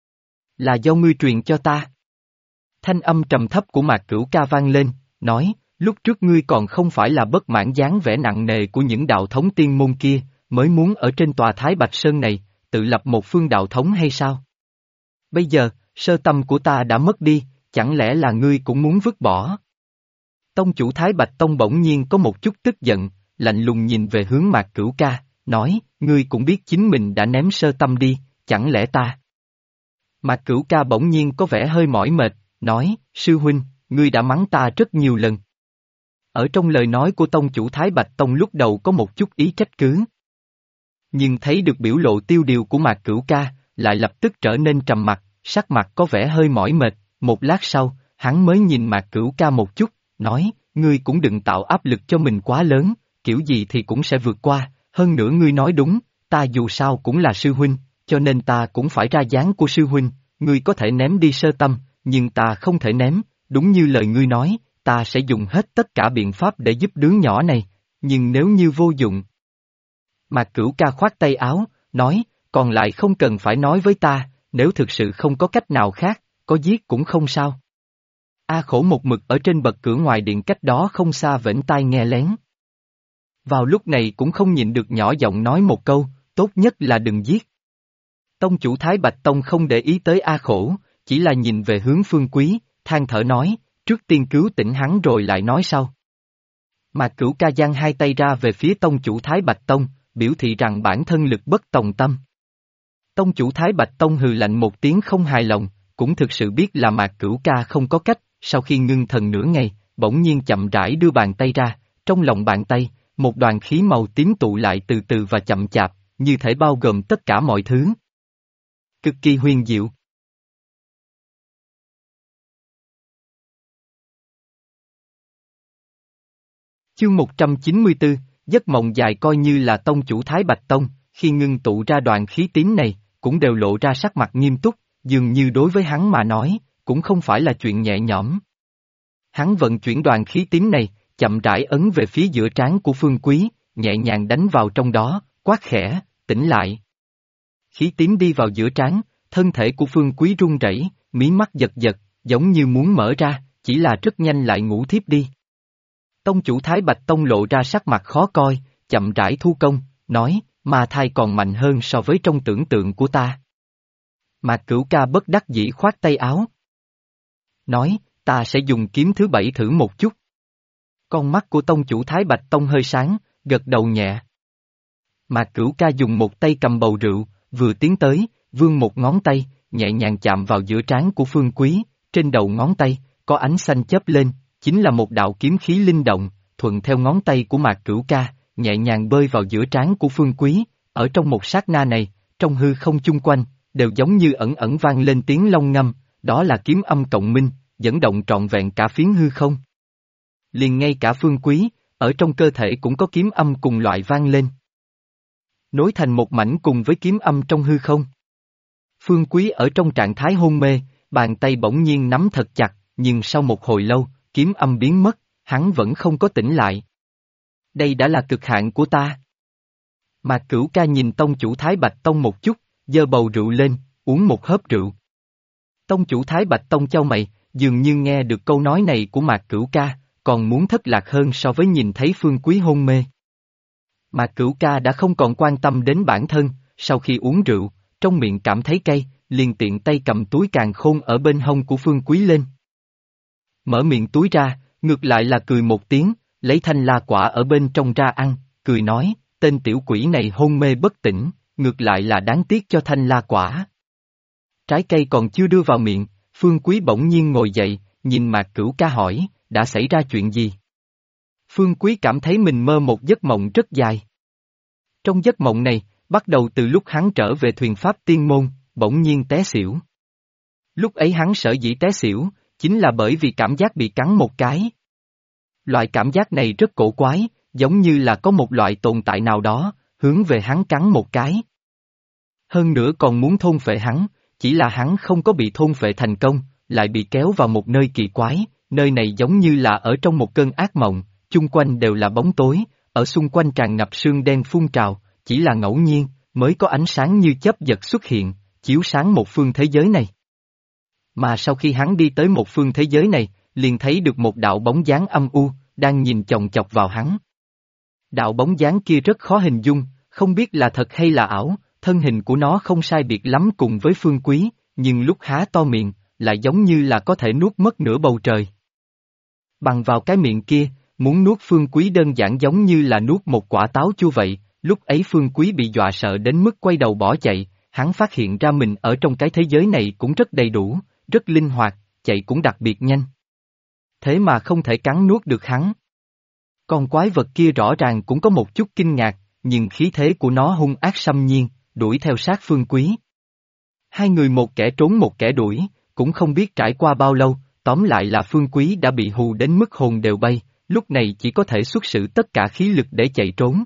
Là do ngươi truyền cho ta. Thanh âm trầm thấp của Mạc Cửu Ca vang lên, nói, lúc trước ngươi còn không phải là bất mãn dáng vẻ nặng nề của những đạo thống tiên môn kia, mới muốn ở trên tòa Thái Bạch Sơn này, tự lập một phương đạo thống hay sao? Bây giờ, sơ tâm của ta đã mất đi, chẳng lẽ là ngươi cũng muốn vứt bỏ? Tông chủ Thái Bạch Tông bỗng nhiên có một chút tức giận, lạnh lùng nhìn về hướng Mạc Cửu Ca, nói, ngươi cũng biết chính mình đã ném sơ tâm đi, chẳng lẽ ta? Mạc Cửu Ca bỗng nhiên có vẻ hơi mỏi mệt, nói, sư huynh, ngươi đã mắng ta rất nhiều lần. Ở trong lời nói của tông chủ Thái Bạch Tông lúc đầu có một chút ý trách cứ. Nhưng thấy được biểu lộ tiêu điều của Mạc Cửu Ca, lại lập tức trở nên trầm mặc, sắc mặt có vẻ hơi mỏi mệt, một lát sau, hắn mới nhìn Mạc Cửu Ca một chút, nói, ngươi cũng đừng tạo áp lực cho mình quá lớn, kiểu gì thì cũng sẽ vượt qua, hơn nữa ngươi nói đúng, ta dù sao cũng là sư huynh, cho nên ta cũng phải ra dáng của sư huynh, ngươi có thể ném đi sơ tâm, nhưng ta không thể ném, đúng như lời ngươi nói, ta sẽ dùng hết tất cả biện pháp để giúp đứa nhỏ này, nhưng nếu như vô dụng. Mạc Cửu Ca khoát tay áo, nói, còn lại không cần phải nói với ta, nếu thực sự không có cách nào khác, có giết cũng không sao. A Khổ một mực ở trên bậc cửa ngoài điện cách đó không xa vểnh tai nghe lén. Vào lúc này cũng không nhịn được nhỏ giọng nói một câu, tốt nhất là đừng giết. Tông chủ Thái Bạch Tông không để ý tới A Khổ, chỉ là nhìn về hướng Phương Quý, than thở nói, trước tiên cứu tỉnh hắn rồi lại nói sau. Mạc Cửu Ca giang hai tay ra về phía tông chủ Thái Bạch Tông, biểu thị rằng bản thân lực bất tòng tâm. Tông chủ Thái Bạch Tông hừ lạnh một tiếng không hài lòng, cũng thực sự biết là Mạc Cửu Ca không có cách, sau khi ngưng thần nửa ngày, bỗng nhiên chậm rãi đưa bàn tay ra, trong lòng bàn tay, một đoàn khí màu tím tụ lại từ từ và chậm chạp, như thể bao gồm tất cả mọi thứ. Cực kỳ huyền diệu. Chương 194, giấc mộng dài coi như là tông chủ Thái Bạch Tông, khi ngưng tụ ra đoàn khí tím này, cũng đều lộ ra sắc mặt nghiêm túc, dường như đối với hắn mà nói, cũng không phải là chuyện nhẹ nhõm. Hắn vận chuyển đoàn khí tím này, chậm rãi ấn về phía giữa trán của Phương Quý, nhẹ nhàng đánh vào trong đó, quát khẽ, tỉnh lại. Khí tím đi vào giữa trán, thân thể của Phương Quý run rẩy, mí mắt giật giật, giống như muốn mở ra, chỉ là rất nhanh lại ngủ thiếp đi. Tông chủ Thái Bạch Tông lộ ra sắc mặt khó coi, chậm rãi thu công, nói, ma thai còn mạnh hơn so với trong tưởng tượng của ta. Mạc Cửu Ca bất đắc dĩ khoát tay áo. Nói, ta sẽ dùng kiếm thứ 7 thử một chút. Con mắt của tông chủ Thái Bạch Tông hơi sáng, gật đầu nhẹ. Mạc Cửu Ca dùng một tay cầm bầu rượu, vừa tiến tới, vươn một ngón tay, nhẹ nhàng chạm vào giữa trán của Phương Quý, trên đầu ngón tay, có ánh xanh chớp lên, chính là một đạo kiếm khí linh động, thuận theo ngón tay của Mạc Cửu Ca, nhẹ nhàng bơi vào giữa trán của Phương Quý, ở trong một sát na này, trong hư không chung quanh, đều giống như ẩn ẩn vang lên tiếng long ngâm, đó là kiếm âm cộng minh, dẫn động trọn vẹn cả phiến hư không. Liền ngay cả Phương Quý, ở trong cơ thể cũng có kiếm âm cùng loại vang lên. Nối thành một mảnh cùng với kiếm âm trong hư không. Phương Quý ở trong trạng thái hôn mê, bàn tay bỗng nhiên nắm thật chặt, nhưng sau một hồi lâu, kiếm âm biến mất, hắn vẫn không có tỉnh lại. Đây đã là cực hạn của ta. Mạc Cửu Ca nhìn tông chủ Thái Bạch Tông một chút, giơ bầu rượu lên, uống một hớp rượu. Tông chủ Thái Bạch Tông chau mày, dường như nghe được câu nói này của Mạc Cửu Ca, còn muốn thất lạc hơn so với nhìn thấy Phương Quý hôn mê. Mạc Cửu Ca đã không còn quan tâm đến bản thân, sau khi uống rượu, trong miệng cảm thấy cay, liền tiện tay cầm túi càn khôn ở bên hông của Phương Quý lên. Mở miệng túi ra, ngược lại là cười một tiếng, lấy thanh la quả ở bên trong ra ăn, cười nói, tên tiểu quỷ này hôn mê bất tỉnh, ngược lại là đáng tiếc cho thanh la quả. Trái cây còn chưa đưa vào miệng, Phương Quý bỗng nhiên ngồi dậy, nhìn Mạc Cửu Ca hỏi, đã xảy ra chuyện gì? Phương Quý cảm thấy mình mơ một giấc mộng rất dài. Trong giấc mộng này, bắt đầu từ lúc hắn trở về thuyền Pháp Tiên Môn, bỗng nhiên té xỉu. Lúc ấy hắn sở dĩ té xỉu, chính là bởi vì cảm giác bị cắn một cái. Loại cảm giác này rất cổ quái, giống như là có một loại tồn tại nào đó, hướng về hắn cắn một cái. Hơn nữa còn muốn thôn phệ hắn, chỉ là hắn không có bị thôn phệ thành công, lại bị kéo vào một nơi kỳ quái, nơi này giống như là ở trong một cơn ác mộng, chung quanh đều là bóng tối, ở xung quanh tràn ngập sương đen phun trào, chỉ là ngẫu nhiên, mới có ánh sáng như chớp giật xuất hiện, chiếu sáng một phương thế giới này. Mà sau khi hắn đi tới một phương thế giới này, liền thấy được một đạo bóng dáng âm u, đang nhìn chòng chọc vào hắn. Đạo bóng dáng kia rất khó hình dung, không biết là thật hay là ảo, thân hình của nó không sai biệt lắm cùng với Phương Quý, nhưng lúc há to miệng, lại giống như là có thể nuốt mất nửa bầu trời. Bằng vào cái miệng kia, muốn nuốt Phương Quý đơn giản giống như là nuốt một quả táo chua vậy, lúc ấy Phương Quý bị dọa sợ đến mức quay đầu bỏ chạy, hắn phát hiện ra mình ở trong cái thế giới này cũng rất đầy đủ, rất linh hoạt, chạy cũng đặc biệt nhanh. Thế mà không thể cắn nuốt được hắn. Con quái vật kia rõ ràng cũng có một chút kinh ngạc, nhưng khí thế của nó hung ác xâm nhiên, đuổi theo sát Phương Quý. Hai người một kẻ trốn một kẻ đuổi, cũng không biết trải qua bao lâu, tóm lại là Phương Quý đã bị hù đến mức hồn đều bay, lúc này chỉ có thể xuất sử tất cả khí lực để chạy trốn.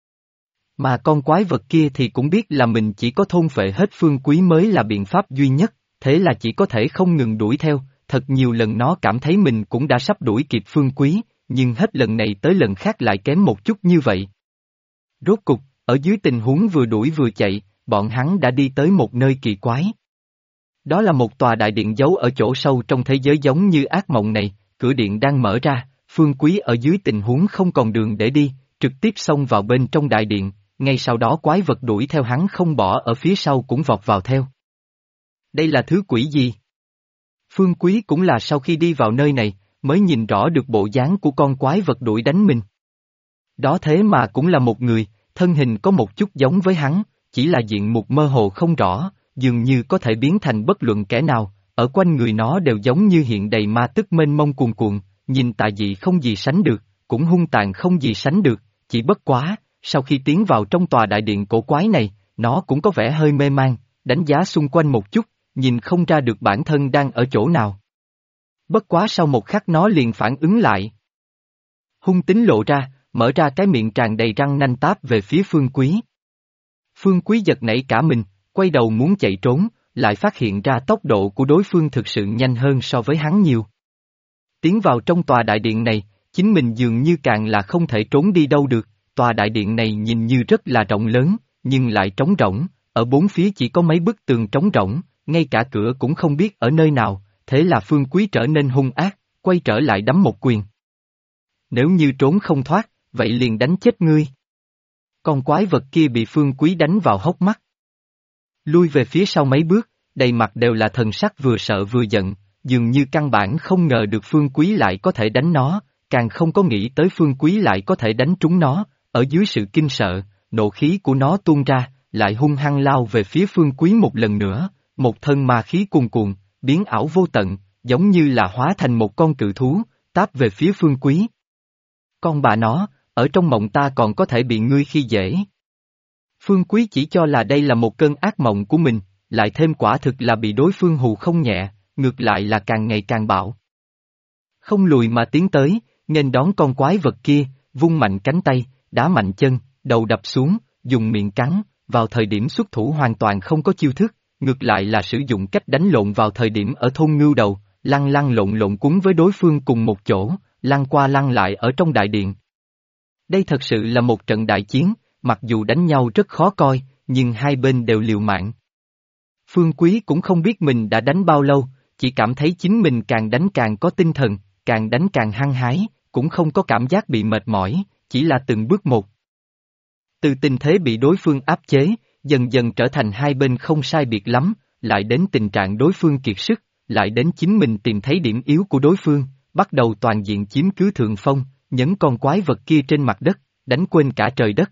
Mà con quái vật kia thì cũng biết là mình chỉ có thôn phệ hết Phương Quý mới là biện pháp duy nhất, thế là chỉ có thể không ngừng đuổi theo, thật nhiều lần nó cảm thấy mình cũng đã sắp đuổi kịp Phương Quý, nhưng hết lần này tới lần khác lại kém một chút như vậy. Rốt cục, ở dưới tình huống vừa đuổi vừa chạy, bọn hắn đã đi tới một nơi kỳ quái. Đó là một tòa đại điện giấu ở chỗ sâu trong thế giới giống như ác mộng này, cửa điện đang mở ra, Phương Quý ở dưới tình huống không còn đường để đi, trực tiếp xông vào bên trong đại điện, ngay sau đó quái vật đuổi theo hắn không bỏ ở phía sau cũng vọt vào theo. Đây là thứ quỷ gì? Phương Quý cũng là sau khi đi vào nơi này, mới nhìn rõ được bộ dáng của con quái vật đuổi đánh mình. Đó thế mà cũng là một người, thân hình có một chút giống với hắn, chỉ là diện mục mơ hồ không rõ, dường như có thể biến thành bất luận kẻ nào, ở quanh người nó đều giống như hiện đầy ma tức mênh mông cuồn cuộn, nhìn tà dị không gì sánh được, cũng hung tàn không gì sánh được, chỉ bất quá, sau khi tiến vào trong tòa đại điện cổ quái này, nó cũng có vẻ hơi mê man, đánh giá xung quanh một chút, nhìn không ra được bản thân đang ở chỗ nào. Bất quá sau một khắc nó liền phản ứng lại. Hung tính lộ ra, mở ra cái miệng tràn đầy răng nanh táp về phía Phương Quý. Phương Quý giật nảy cả mình, quay đầu muốn chạy trốn, lại phát hiện ra tốc độ của đối phương thực sự nhanh hơn so với hắn nhiều. Tiến vào trong tòa đại điện này, chính mình dường như càng là không thể trốn đi đâu được, tòa đại điện này nhìn như rất là rộng lớn, nhưng lại trống rỗng, ở bốn phía chỉ có mấy bức tường trống rỗng, ngay cả cửa cũng không biết ở nơi nào, thế là Phương Quý trở nên hung ác, quay trở lại đấm một quyền. Nếu như trốn không thoát, vậy liền đánh chết ngươi. Con quái vật kia bị Phương Quý đánh vào hốc mắt. Lui về phía sau mấy bước, đầy mặt đều là thần sắc vừa sợ vừa giận, dường như căn bản không ngờ được Phương Quý lại có thể đánh nó, càng không có nghĩ tới Phương Quý lại có thể đánh trúng nó, ở dưới sự kinh sợ, nộ khí của nó tuôn ra, lại hung hăng lao về phía Phương Quý một lần nữa, một thân ma khí cuồn cuộn, biến ảo vô tận, giống như là hóa thành một con cự thú, táp về phía Phương Quý. Con bà nó, ở trong mộng ta còn có thể bị ngươi khi dễ. Phương Quý chỉ cho là đây là một cơn ác mộng của mình, lại thêm quả thực là bị đối phương hù không nhẹ, ngược lại là càng ngày càng bạo. Không lùi mà tiến tới, nghênh đón con quái vật kia, vung mạnh cánh tay, đá mạnh chân, đầu đập xuống, dùng miệng cắn, vào thời điểm xuất thủ hoàn toàn không có chiêu thức, ngược lại là sử dụng cách đánh lộn vào thời điểm ở thôn ngưu đầu, lăn lăn lộn lộn cuốn với đối phương cùng một chỗ, lăn qua lăn lại ở trong đại điện. Đây thật sự là một trận đại chiến, mặc dù đánh nhau rất khó coi, nhưng hai bên đều liều mạng. Phương Quý cũng không biết mình đã đánh bao lâu, chỉ cảm thấy chính mình càng đánh càng có tinh thần, càng đánh càng hăng hái, cũng không có cảm giác bị mệt mỏi, chỉ là từng bước một. Từ tình thế bị đối phương áp chế, dần dần trở thành hai bên không sai biệt lắm, lại đến tình trạng đối phương kiệt sức, lại đến chính mình tìm thấy điểm yếu của đối phương, bắt đầu toàn diện chiếm cứ thượng phong, nhấn con quái vật kia trên mặt đất, đánh quên cả trời đất.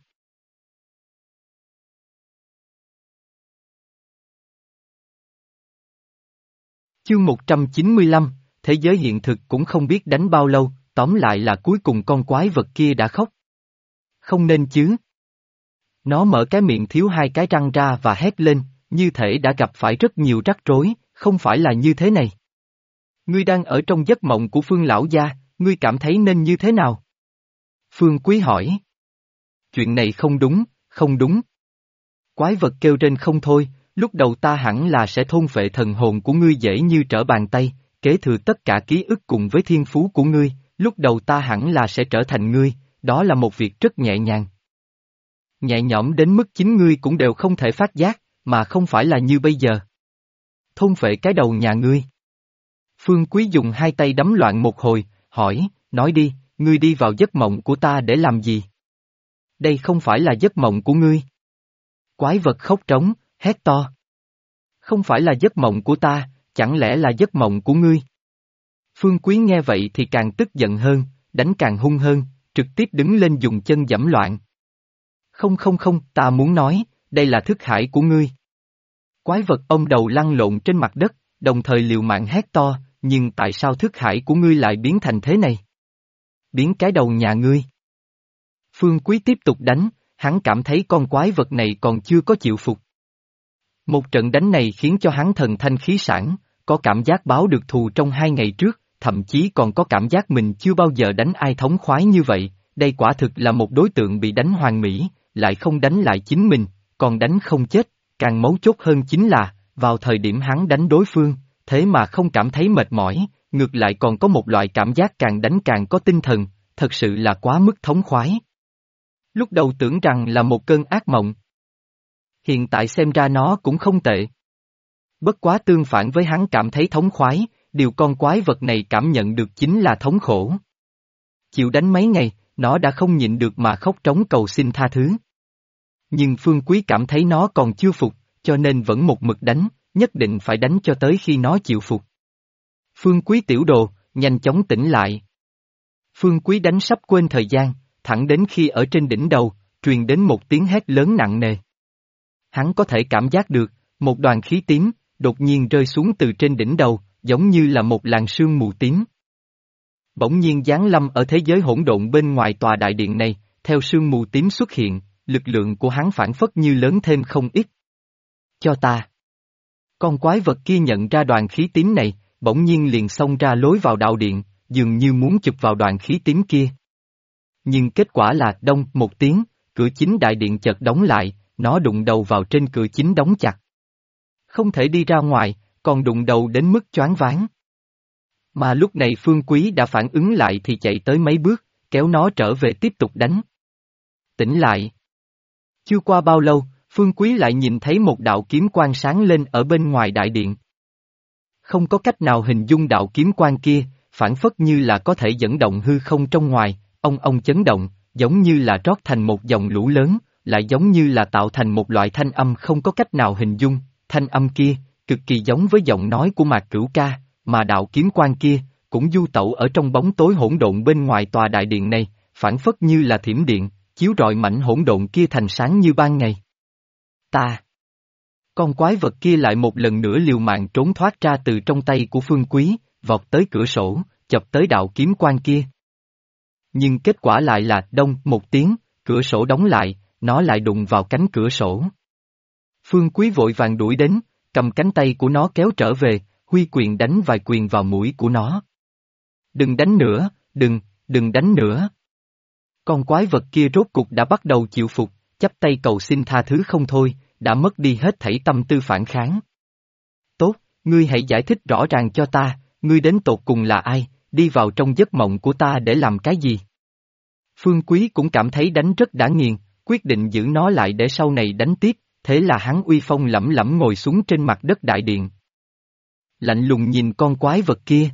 Chương 195, thế giới hiện thực cũng không biết đánh bao lâu, tóm lại là cuối cùng con quái vật kia đã khóc. Không nên chứ. Nó mở cái miệng thiếu hai cái răng ra và hét lên, như thể đã gặp phải rất nhiều rắc rối, không phải là như thế này. Ngươi đang ở trong giấc mộng của Phương lão gia, ngươi cảm thấy nên như thế nào? Phương Quý hỏi. Chuyện này không đúng, không đúng. Quái vật kêu trên không thôi, lúc đầu ta hẳn là sẽ thôn phệ thần hồn của ngươi dễ như trở bàn tay, kế thừa tất cả ký ức cùng với thiên phú của ngươi, lúc đầu ta hẳn là sẽ trở thành ngươi, đó là một việc rất nhẹ nhàng. Nhẹ nhõm đến mức chính ngươi cũng đều không thể phát giác, mà không phải là như bây giờ. Thôn phệ cái đầu nhà ngươi. Phương Quý dùng hai tay đấm loạn một hồi, hỏi, nói đi, ngươi đi vào giấc mộng của ta để làm gì? Đây không phải là giấc mộng của ngươi. Quái vật khóc trống, hét to. Không phải là giấc mộng của ta, chẳng lẽ là giấc mộng của ngươi? Phương Quý nghe vậy thì càng tức giận hơn, đánh càng hung hơn, trực tiếp đứng lên dùng chân giẫm loạn. Không, ta muốn nói, đây là thức hải của ngươi. Quái vật ông đầu lăn lộn trên mặt đất, đồng thời liều mạng hét to, nhưng tại sao thức hải của ngươi lại biến thành thế này? Biến cái đầu nhà ngươi. Phương Quý tiếp tục đánh, hắn cảm thấy con quái vật này còn chưa có chịu phục. Một trận đánh này khiến cho hắn thần thanh khí sảng, có cảm giác báo được thù trong 2 ngày trước, thậm chí còn có cảm giác mình chưa bao giờ đánh ai thống khoái như vậy, đây quả thực là một đối tượng bị đánh hoàn mỹ, lại không đánh lại chính mình, còn đánh không chết, càng mấu chốt hơn chính là, vào thời điểm hắn đánh đối phương, thế mà không cảm thấy mệt mỏi, ngược lại còn có một loại cảm giác càng đánh càng có tinh thần, thật sự là quá mức thống khoái. Lúc đầu tưởng rằng là một cơn ác mộng. Hiện tại xem ra nó cũng không tệ. Bất quá tương phản với hắn cảm thấy thống khoái, điều con quái vật này cảm nhận được chính là thống khổ. Chịu đánh mấy ngày, nó đã không nhịn được mà khóc trống cầu xin tha thứ. Nhưng Phương Quý cảm thấy nó còn chưa phục, cho nên vẫn một mực đánh, nhất định phải đánh cho tới khi nó chịu phục. Phương Quý tiểu đồ, nhanh chóng tỉnh lại. Phương Quý đánh sắp quên thời gian, thẳng đến khi ở trên đỉnh đầu, truyền đến một tiếng hét lớn nặng nề. Hắn có thể cảm giác được, một đoàn khí tím, đột nhiên rơi xuống từ trên đỉnh đầu, giống như là một làn sương mù tím. Bỗng nhiên giáng lâm ở thế giới hỗn độn bên ngoài tòa đại điện này, theo sương mù tím xuất hiện, lực lượng của hắn phản phất như lớn thêm không ít. Cho ta. Con quái vật kia nhận ra đoàn khí tím này, bỗng nhiên liền xông ra lối vào đạo điện, dường như muốn chụp vào đoàn khí tím kia. Nhưng kết quả là đông một tiếng, cửa chính đại điện chợt đóng lại, nó đụng đầu vào trên cửa chính đóng chặt. Không thể đi ra ngoài, còn đụng đầu đến mức choáng váng. Mà lúc này Phương Quý đã phản ứng lại thì chạy tới mấy bước, kéo nó trở về tiếp tục đánh. Tỉnh lại. Chưa qua bao lâu, Phương Quý lại nhìn thấy một đạo kiếm quang sáng lên ở bên ngoài đại điện. Không có cách nào hình dung đạo kiếm quang kia, phản phất như là có thể dẫn động hư không trong ngoài, ông chấn động, giống như là rót thành một dòng lũ lớn, lại giống như là tạo thành một loại thanh âm không có cách nào hình dung, thanh âm kia, cực kỳ giống với giọng nói của Mạc Cửu Ca, mà đạo kiếm quang kia, cũng du tẩu ở trong bóng tối hỗn độn bên ngoài tòa đại điện này, phản phất như là thiểm điện, chiếu rọi mảnh hỗn độn kia thành sáng như ban ngày. Ta! Con quái vật kia lại một lần nữa liều mạng trốn thoát ra từ trong tay của Phương Quý, vọt tới cửa sổ, chọc tới đạo kiếm quang kia. Nhưng kết quả lại là đông một tiếng, cửa sổ đóng lại, nó lại đụng vào cánh cửa sổ. Phương Quý vội vàng đuổi đến, cầm cánh tay của nó kéo trở về, huy quyền đánh vài quyền vào mũi của nó. Đừng đánh nữa, đừng đánh nữa. Con quái vật kia rốt cục đã bắt đầu chịu phục, chắp tay cầu xin tha thứ không thôi, đã mất đi hết thảy tâm tư phản kháng. Tốt, ngươi hãy giải thích rõ ràng cho ta, ngươi đến tột cùng là ai, đi vào trong giấc mộng của ta để làm cái gì? Phương Quý cũng cảm thấy đánh rất đã nghiền, quyết định giữ nó lại để sau này đánh tiếp, thế là hắn uy phong lẫm lẫm ngồi xuống trên mặt đất đại điện. Lạnh lùng nhìn con quái vật kia.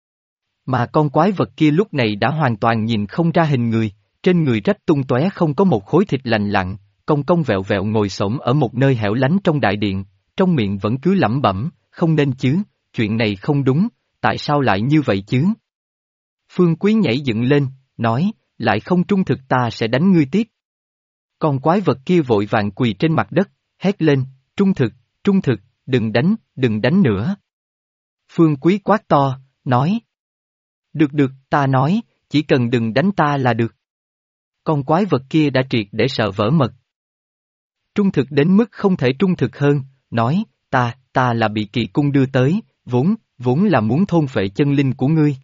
Mà con quái vật kia lúc này đã hoàn toàn nhìn không ra hình người, trên người rách tung tóe không có một khối thịt lành lặn, cong cong vẹo vẹo ngồi xổm ở một nơi hẻo lánh trong đại điện, trong miệng vẫn cứ lẩm bẩm, không nên chứ, chuyện này không đúng, tại sao lại như vậy chứ? Phương Quý nhảy dựng lên, nói, lại không trung thực ta sẽ đánh ngươi tiếp. Con quái vật kia vội vàng quỳ trên mặt đất, hét lên, trung thực, đừng đánh nữa. Phương Quý quát to, nói. Được, ta nói, chỉ cần đừng đánh ta là được. Con quái vật kia đã triệt để sợ vỡ mật. Trung thực đến mức không thể trung thực hơn, nói, ta là bị kỳ cung đưa tới, vốn là muốn thôn phệ chân linh của ngươi.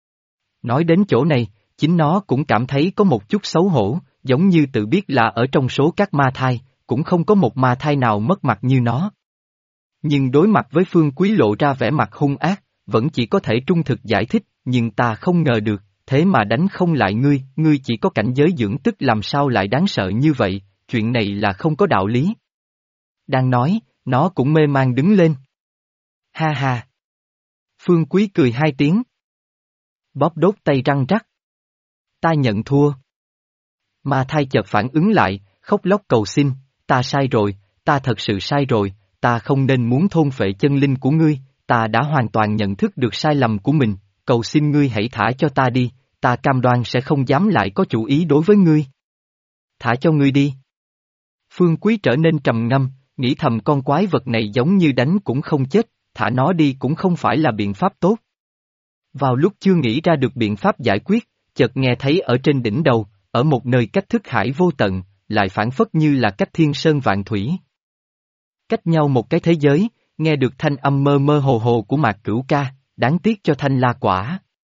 Nói đến chỗ này, chính nó cũng cảm thấy có một chút xấu hổ, giống như tự biết là ở trong số các ma thai, cũng không có một ma thai nào mất mặt như nó. Nhưng đối mặt với Phương Quý lộ ra vẻ mặt hung ác, vẫn chỉ có thể trung thực giải thích, nhưng ta không ngờ được, thế mà đánh không lại ngươi chỉ có cảnh giới dưỡng tức làm sao lại đáng sợ như vậy, chuyện này là không có đạo lý. Đang nói, nó cũng mê man đứng lên. Ha ha. Phương Quý cười hai tiếng. Bóp đốt tay răng rắc. Ta nhận thua. Ma thai chợt phản ứng lại, khóc lóc cầu xin, ta sai rồi, ta thật sự sai rồi, ta không nên muốn thôn phệ chân linh của ngươi, ta đã hoàn toàn nhận thức được sai lầm của mình, cầu xin ngươi hãy thả cho ta đi, ta cam đoan sẽ không dám lại có chủ ý đối với ngươi. Thả cho ngươi đi. Phương Quý trở nên trầm ngâm, nghĩ thầm con quái vật này giống như đánh cũng không chết, thả nó đi cũng không phải là biện pháp tốt. Vào lúc chưa nghĩ ra được biện pháp giải quyết, chợt nghe thấy ở trên đỉnh đầu, ở một nơi cách thức hải vô tận, lại phản phất như là cách thiên sơn vạn thủy. Cách nhau một cái thế giới, nghe được thanh âm mơ mơ hồ hồ của Mạc Cửu Ca, đáng tiếc cho Thanh La Quả.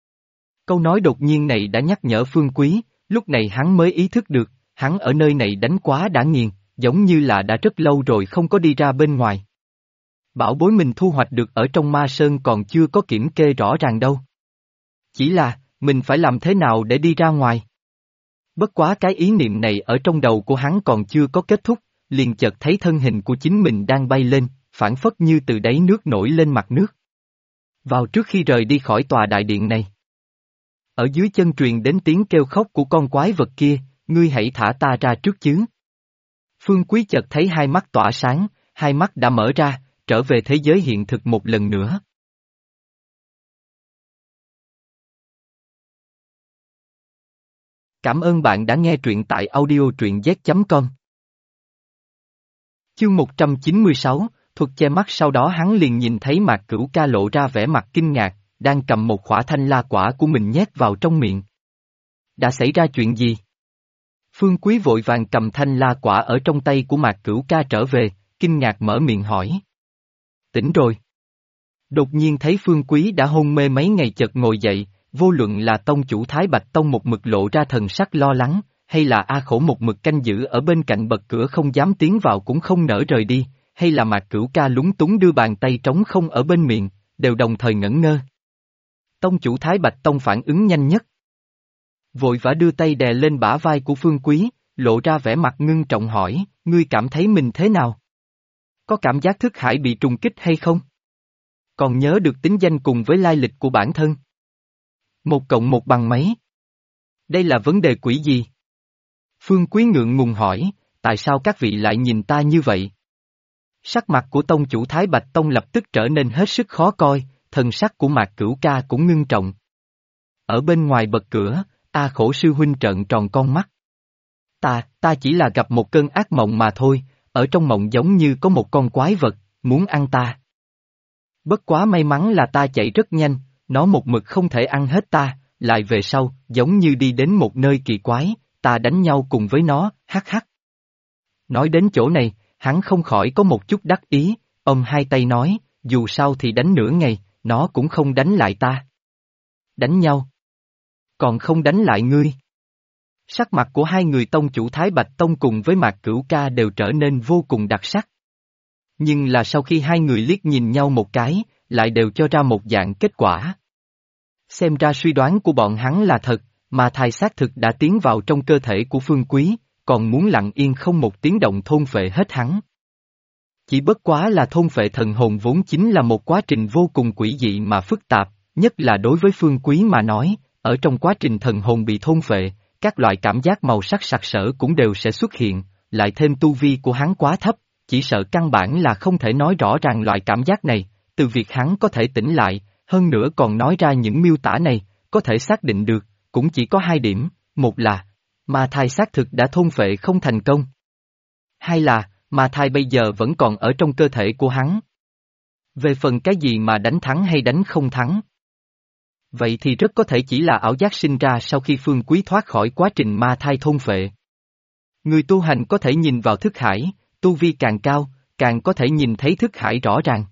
Câu nói đột nhiên này đã nhắc nhở Phương Quý, lúc này hắn mới ý thức được, hắn ở nơi này đánh quá đã nghiền, giống như là đã rất lâu rồi không có đi ra bên ngoài. Bảo bối mình thu hoạch được ở trong ma sơn còn chưa có kiểm kê rõ ràng đâu. Chỉ là, mình phải làm thế nào để đi ra ngoài? Bất quá cái ý niệm này ở trong đầu của hắn còn chưa có kết thúc, liền chợt thấy thân hình của chính mình đang bay lên, phảng phất như từ đáy nước nổi lên mặt nước. Vào trước khi rời đi khỏi tòa đại điện này. Ở dưới chân truyền đến tiếng kêu khóc của con quái vật kia, ngươi hãy thả ta ra trước chứ. Phương Quý chợt thấy hai mắt tỏa sáng, hai mắt đã mở ra, trở về thế giới hiện thực một lần nữa. Cảm ơn bạn đã nghe truyện tại audio truyện z.com. Chương 196, thuật che mắt. Sau đó hắn liền nhìn thấy Mạc Cửu Ca lộ ra vẻ mặt kinh ngạc, đang cầm một khỏa thanh la quả của mình nhét vào trong miệng. Đã xảy ra chuyện gì? Phương Quý vội vàng cầm thanh la quả ở trong tay của Mạc Cửu Ca trở về, kinh ngạc mở miệng hỏi. Tỉnh rồi. Đột nhiên thấy Phương Quý đã hôn mê mấy ngày chợt ngồi dậy, vô luận là tông chủ Thái Bạch Tông một mực lộ ra thần sắc lo lắng, hay là A Khổ một mực canh giữ ở bên cạnh bậc cửa không dám tiến vào cũng không nỡ rời đi, hay là Mạc Cửu Ca lúng túng đưa bàn tay trống không ở bên miệng, đều đồng thời ngẩn ngơ. Tông chủ Thái Bạch Tông phản ứng nhanh nhất. Vội vã đưa tay đè lên bả vai của Phương Quý, lộ ra vẻ mặt ngưng trọng hỏi, ngươi cảm thấy mình thế nào? Có cảm giác thức hải bị trùng kích hay không? Còn nhớ được tính danh cùng với lai lịch của bản thân? 1+1 bằng mấy? Đây là vấn đề quỷ gì? Phương Quý ngượng ngùng hỏi, tại sao các vị lại nhìn ta như vậy? Sắc mặt của tông chủ Thái Bạch Tông lập tức trở nên hết sức khó coi, thần sắc của Mạc Cửu Ca cũng ngưng trọng. Ở bên ngoài bậc cửa, A Khổ sư huynh trợn tròn con mắt. Ta chỉ là gặp một cơn ác mộng mà thôi, ở trong mộng giống như có một con quái vật, muốn ăn ta. Bất quá may mắn là ta chạy rất nhanh, nó một mực không thể ăn hết ta, lại về sau, giống như đi đến một nơi kỳ quái, ta đánh nhau cùng với nó, hắc hắc. Nói đến chỗ này, hắn không khỏi có một chút đắc ý, ông hai tay nói, dù sao thì đánh nửa ngày, nó cũng không đánh lại ta. Đánh nhau. Còn không đánh lại ngươi. Sắc mặt của hai người tông chủ Thái Bạch Tông cùng với Mạc Cửu Ca đều trở nên vô cùng đặc sắc. Nhưng là sau khi hai người liếc nhìn nhau một cái, lại đều cho ra một dạng kết quả. Xem ra suy đoán của bọn hắn là thật, mà thai xác thực đã tiến vào trong cơ thể của Phương Quý, còn muốn lặng yên không một tiếng động thôn phệ hết hắn. Chỉ bất quá là thôn phệ thần hồn vốn chính là một quá trình vô cùng quỷ dị mà phức tạp, nhất là đối với Phương Quý mà nói, ở trong quá trình thần hồn bị thôn phệ, các loại cảm giác màu sắc sặc sỡ cũng đều sẽ xuất hiện, lại thêm tu vi của hắn quá thấp, chỉ sợ căn bản là không thể nói rõ ràng loại cảm giác này, từ việc hắn có thể tỉnh lại, hơn nữa còn nói ra những miêu tả này, có thể xác định được, cũng chỉ có hai điểm, một là, ma thai xác thực đã thôn phệ không thành công. Hai là, ma thai bây giờ vẫn còn ở trong cơ thể của hắn. Về phần cái gì mà đánh thắng hay đánh không thắng? Vậy thì rất có thể chỉ là ảo giác sinh ra sau khi Phương Quý thoát khỏi quá trình ma thai thôn phệ. Người tu hành có thể nhìn vào thức hải, tu vi càng cao, càng có thể nhìn thấy thức hải rõ ràng.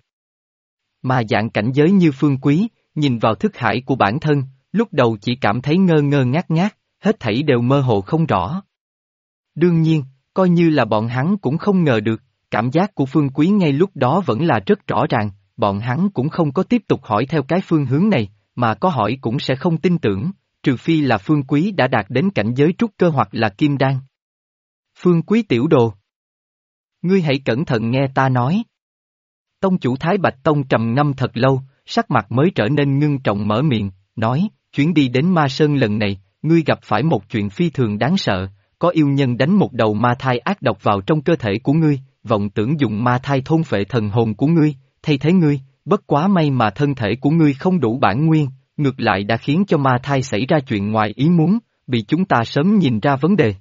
Mà dạng cảnh giới như Phương Quý, nhìn vào thức hải của bản thân, lúc đầu chỉ cảm thấy ngơ ngơ ngác ngác, hết thảy đều mơ hồ không rõ. Đương nhiên, coi như là bọn hắn cũng không ngờ được, cảm giác của Phương Quý ngay lúc đó vẫn là rất rõ ràng, bọn hắn cũng không có tiếp tục hỏi theo cái phương hướng này, mà có hỏi cũng sẽ không tin tưởng, trừ phi là Phương Quý đã đạt đến cảnh giới trúc cơ hoặc là kim đan. Phương Quý tiểu đồ. Ngươi hãy cẩn thận nghe ta nói. Tông chủ Thái Bạch Tông trầm ngâm thật lâu, sắc mặt mới trở nên ngưng trọng mở miệng, nói, chuyến đi đến Ma Sơn lần này, ngươi gặp phải một chuyện phi thường đáng sợ, có yêu nhân đánh một đầu ma thai ác độc vào trong cơ thể của ngươi, vọng tưởng dùng ma thai thôn phệ thần hồn của ngươi, thay thế ngươi, bất quá may mà thân thể của ngươi không đủ bản nguyên, ngược lại đã khiến cho ma thai xảy ra chuyện ngoài ý muốn, bị chúng ta sớm nhìn ra vấn đề.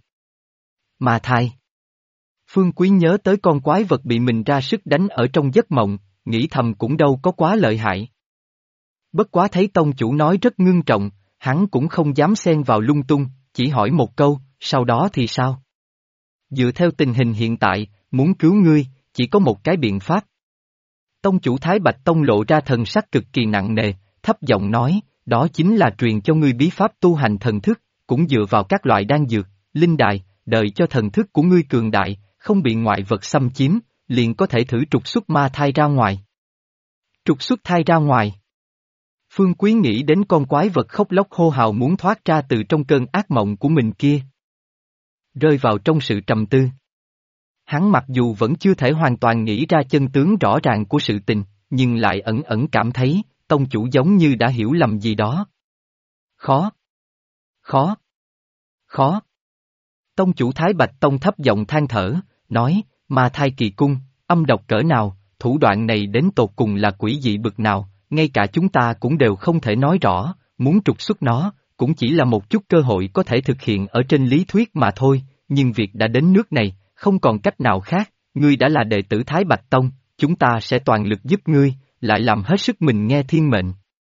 Ma thai. Phương Quý nhớ tới con quái vật bị mình ra sức đánh ở trong giấc mộng, nghĩ thầm cũng đâu có quá lợi hại. Bất quá thấy tông chủ nói rất ngưng trọng, hắn cũng không dám xen vào lung tung, chỉ hỏi một câu, sau đó thì sao? Dựa theo tình hình hiện tại, muốn cứu ngươi, chỉ có một cái biện pháp. Tông chủ Thái Bạch Tông lộ ra thần sắc cực kỳ nặng nề, thấp giọng nói, đó chính là truyền cho ngươi bí pháp tu hành thần thức, cũng dựa vào các loại đan dược, linh đài, đợi cho thần thức của ngươi cường đại, không bị ngoại vật xâm chiếm, liền có thể thử trục xuất ma thai ra ngoài. Trục xuất thai ra ngoài. Phương Quý nghĩ đến con quái vật khóc lóc hô hào muốn thoát ra từ trong cơn ác mộng của mình kia. Rơi vào trong sự trầm tư. Hắn mặc dù vẫn chưa thể hoàn toàn nghĩ ra chân tướng rõ ràng của sự tình, nhưng lại ẩn ẩn cảm thấy, tông chủ giống như đã hiểu lầm gì đó. Khó. Khó. Khó. Tông chủ Thái Bạch Tông thấp giọng than thở, nói, ma thai kỳ cung, âm độc cỡ nào, thủ đoạn này đến tột cùng là quỷ dị bực nào, ngay cả chúng ta cũng đều không thể nói rõ, muốn trục xuất nó, cũng chỉ là một chút cơ hội có thể thực hiện ở trên lý thuyết mà thôi, nhưng việc đã đến nước này, không còn cách nào khác, ngươi đã là đệ tử Thái Bạch Tông, chúng ta sẽ toàn lực giúp ngươi, lại làm hết sức mình nghe thiên mệnh.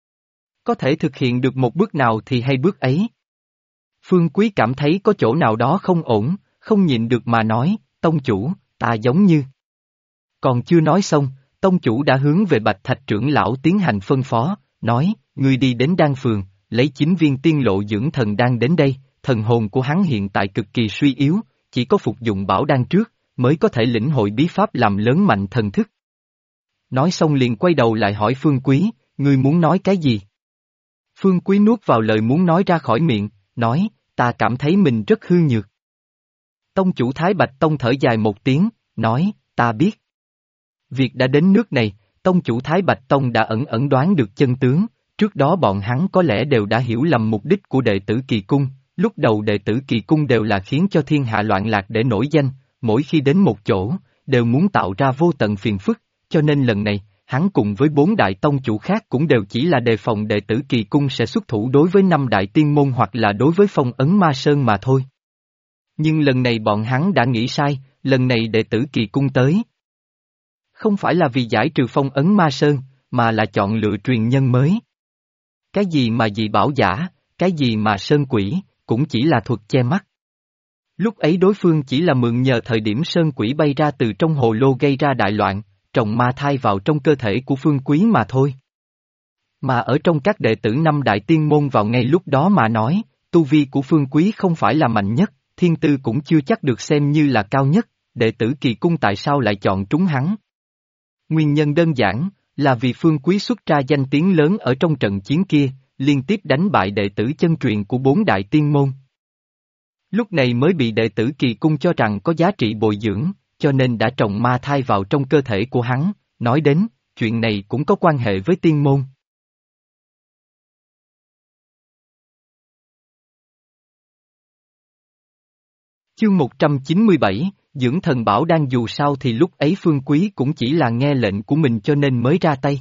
Có thể thực hiện được một bước nào thì hay bước ấy. Phương Quý cảm thấy có chỗ nào đó không ổn, không nhịn được mà nói, tông chủ, ta giống như. Còn chưa nói xong, tông chủ đã hướng về Bạch Thạch trưởng lão tiến hành phân phó, nói, ngươi đi đến đan phường, lấy 9 viên tiên lộ dưỡng thần đan đến đây, thần hồn của hắn hiện tại cực kỳ suy yếu, chỉ có phục dụng bảo đan trước, mới có thể lĩnh hội bí pháp làm lớn mạnh thần thức. Nói xong liền quay đầu lại hỏi Phương Quý, ngươi muốn nói cái gì? Phương Quý nuốt vào lời muốn nói ra khỏi miệng, nói, ta cảm thấy mình rất hư nhược. Tông chủ Thái Bạch Tông thở dài một tiếng, nói, ta biết. Việc đã đến nước này, tông chủ Thái Bạch Tông đã ẩn ẩn đoán được chân tướng, trước đó bọn hắn có lẽ đều đã hiểu lầm mục đích của đệ tử Kỳ Cung, lúc đầu đệ tử Kỳ Cung đều là khiến cho thiên hạ loạn lạc để nổi danh, mỗi khi đến một chỗ, đều muốn tạo ra vô tận phiền phức, cho nên lần này, hắn cùng với 4 đại tông chủ khác cũng đều chỉ là đề phòng đệ tử Kỳ Cung sẽ xuất thủ đối với 5 đại tiên môn hoặc là đối với phong ấn ma sơn mà thôi. Nhưng lần này bọn hắn đã nghĩ sai, lần này đệ tử Kỳ Cung tới. Không phải là vì giải trừ phong ấn ma sơn, mà là chọn lựa truyền nhân mới. Cái gì mà dị bảo giả, cái gì mà sơn quỷ, cũng chỉ là thuật che mắt. Lúc ấy đối phương chỉ là mượn nhờ thời điểm sơn quỷ bay ra từ trong hồ lô gây ra đại loạn, trồng ma thai vào trong cơ thể của Phương Quý mà thôi. Mà ở trong các đệ tử 5 đại tiên môn vào ngay lúc đó mà nói, tu vi của Phương Quý không phải là mạnh nhất, thiên tư cũng chưa chắc được xem như là cao nhất, đệ tử Kỳ Cung tại sao lại chọn trúng hắn? Nguyên nhân đơn giản, là vì Phương Quý xuất ra danh tiếng lớn ở trong trận chiến kia, liên tiếp đánh bại đệ tử chân truyền của 4 đại tiên môn. Lúc này mới bị đệ tử Kỳ Cung cho rằng có giá trị bồi dưỡng, cho nên đã trồng ma thai vào trong cơ thể của hắn, nói đến, chuyện này cũng có quan hệ với tiên môn. Chương 197, Dưỡng Thần Bảo Đan dù sao thì lúc ấy Phương Quý cũng chỉ là nghe lệnh của mình cho nên mới ra tay.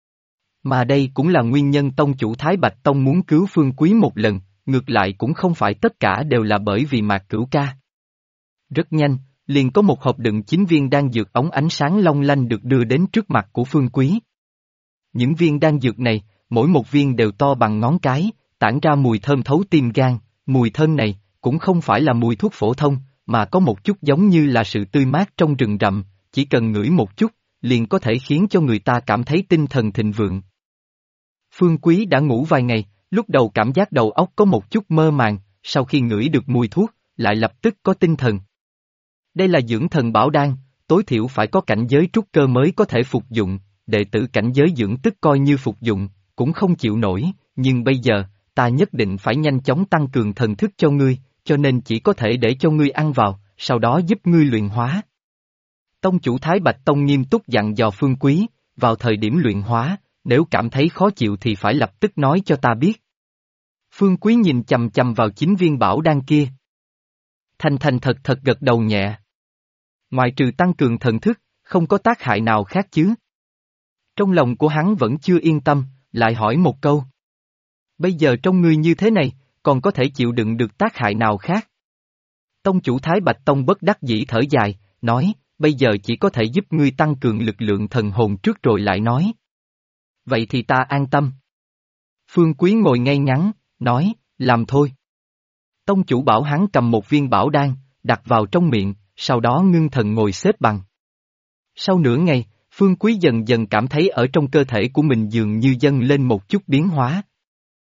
Mà đây cũng là nguyên nhân tông chủ Thái Bạch Tông muốn cứu Phương Quý một lần, ngược lại cũng không phải tất cả đều là bởi vì Mạc Cửu Ca. Rất nhanh, liền có một hộp đựng 9 viên đan dược óng ánh sáng long lanh được đưa đến trước mặt của Phương Quý. Những viên đan dược này, mỗi một viên đều to bằng ngón cái, tản ra mùi thơm thấu tim gan, mùi thơm này, cũng không phải là mùi thuốc phổ thông, mà có một chút giống như là sự tươi mát trong rừng rậm, chỉ cần ngửi một chút, liền có thể khiến cho người ta cảm thấy tinh thần thịnh vượng. Phương Quý đã ngủ vài ngày, lúc đầu cảm giác đầu óc có một chút mơ màng, sau khi ngửi được mùi thuốc, lại lập tức có tinh thần. Đây là dưỡng thần bảo đan, tối thiểu phải có cảnh giới trúc cơ mới có thể phục dụng, đệ tử cảnh giới dưỡng tức coi như phục dụng, cũng không chịu nổi, nhưng bây giờ, ta nhất định phải nhanh chóng tăng cường thần thức cho ngươi, cho nên chỉ có thể để cho ngươi ăn vào, sau đó giúp ngươi luyện hóa. Tông chủ Thái Bạch Tông nghiêm túc dặn dò Phương Quý, vào thời điểm luyện hóa, nếu cảm thấy khó chịu thì phải lập tức nói cho ta biết. Phương Quý nhìn chằm chằm vào 9 viên bảo đan kia. Thành thật thật gật đầu nhẹ. Ngoài trừ tăng cường thần thức, không có tác hại nào khác chứ. Trong lòng của hắn vẫn chưa yên tâm, lại hỏi một câu. Bây giờ trong ngươi như thế này, còn có thể chịu đựng được tác hại nào khác? Tông chủ Thái Bạch Tông bất đắc dĩ thở dài, nói, bây giờ chỉ có thể giúp ngươi tăng cường lực lượng thần hồn trước rồi lại nói. Vậy thì ta an tâm. Phương Quý ngồi ngay ngắn, nói, làm thôi. Tông chủ bảo hắn cầm một viên bảo đan, đặt vào trong miệng, sau đó ngưng thần ngồi xếp bằng. Sau nửa ngày, Phương Quý dần dần cảm thấy ở trong cơ thể của mình dường như dâng lên một chút biến hóa.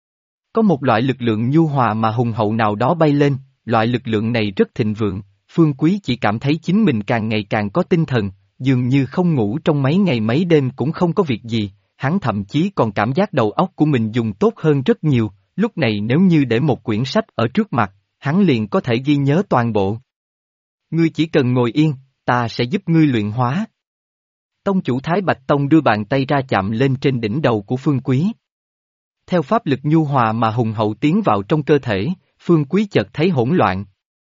Có một loại lực lượng nhu hòa mà hùng hậu nào đó bay lên, loại lực lượng này rất thịnh vượng, Phương Quý chỉ cảm thấy chính mình càng ngày càng có tinh thần, dường như không ngủ trong mấy ngày mấy đêm cũng không có việc gì, hắn thậm chí còn cảm giác đầu óc của mình dùng tốt hơn rất nhiều, lúc này nếu như để một quyển sách ở trước mặt, hắn liền có thể ghi nhớ toàn bộ. Ngươi chỉ cần ngồi yên, ta sẽ giúp ngươi luyện hóa. Tông chủ Thái Bạch Tông đưa bàn tay ra chạm lên trên đỉnh đầu của Phương Quý. Theo pháp lực nhu hòa mà hùng hậu tiến vào trong cơ thể, Phương Quý chợt thấy hỗn loạn.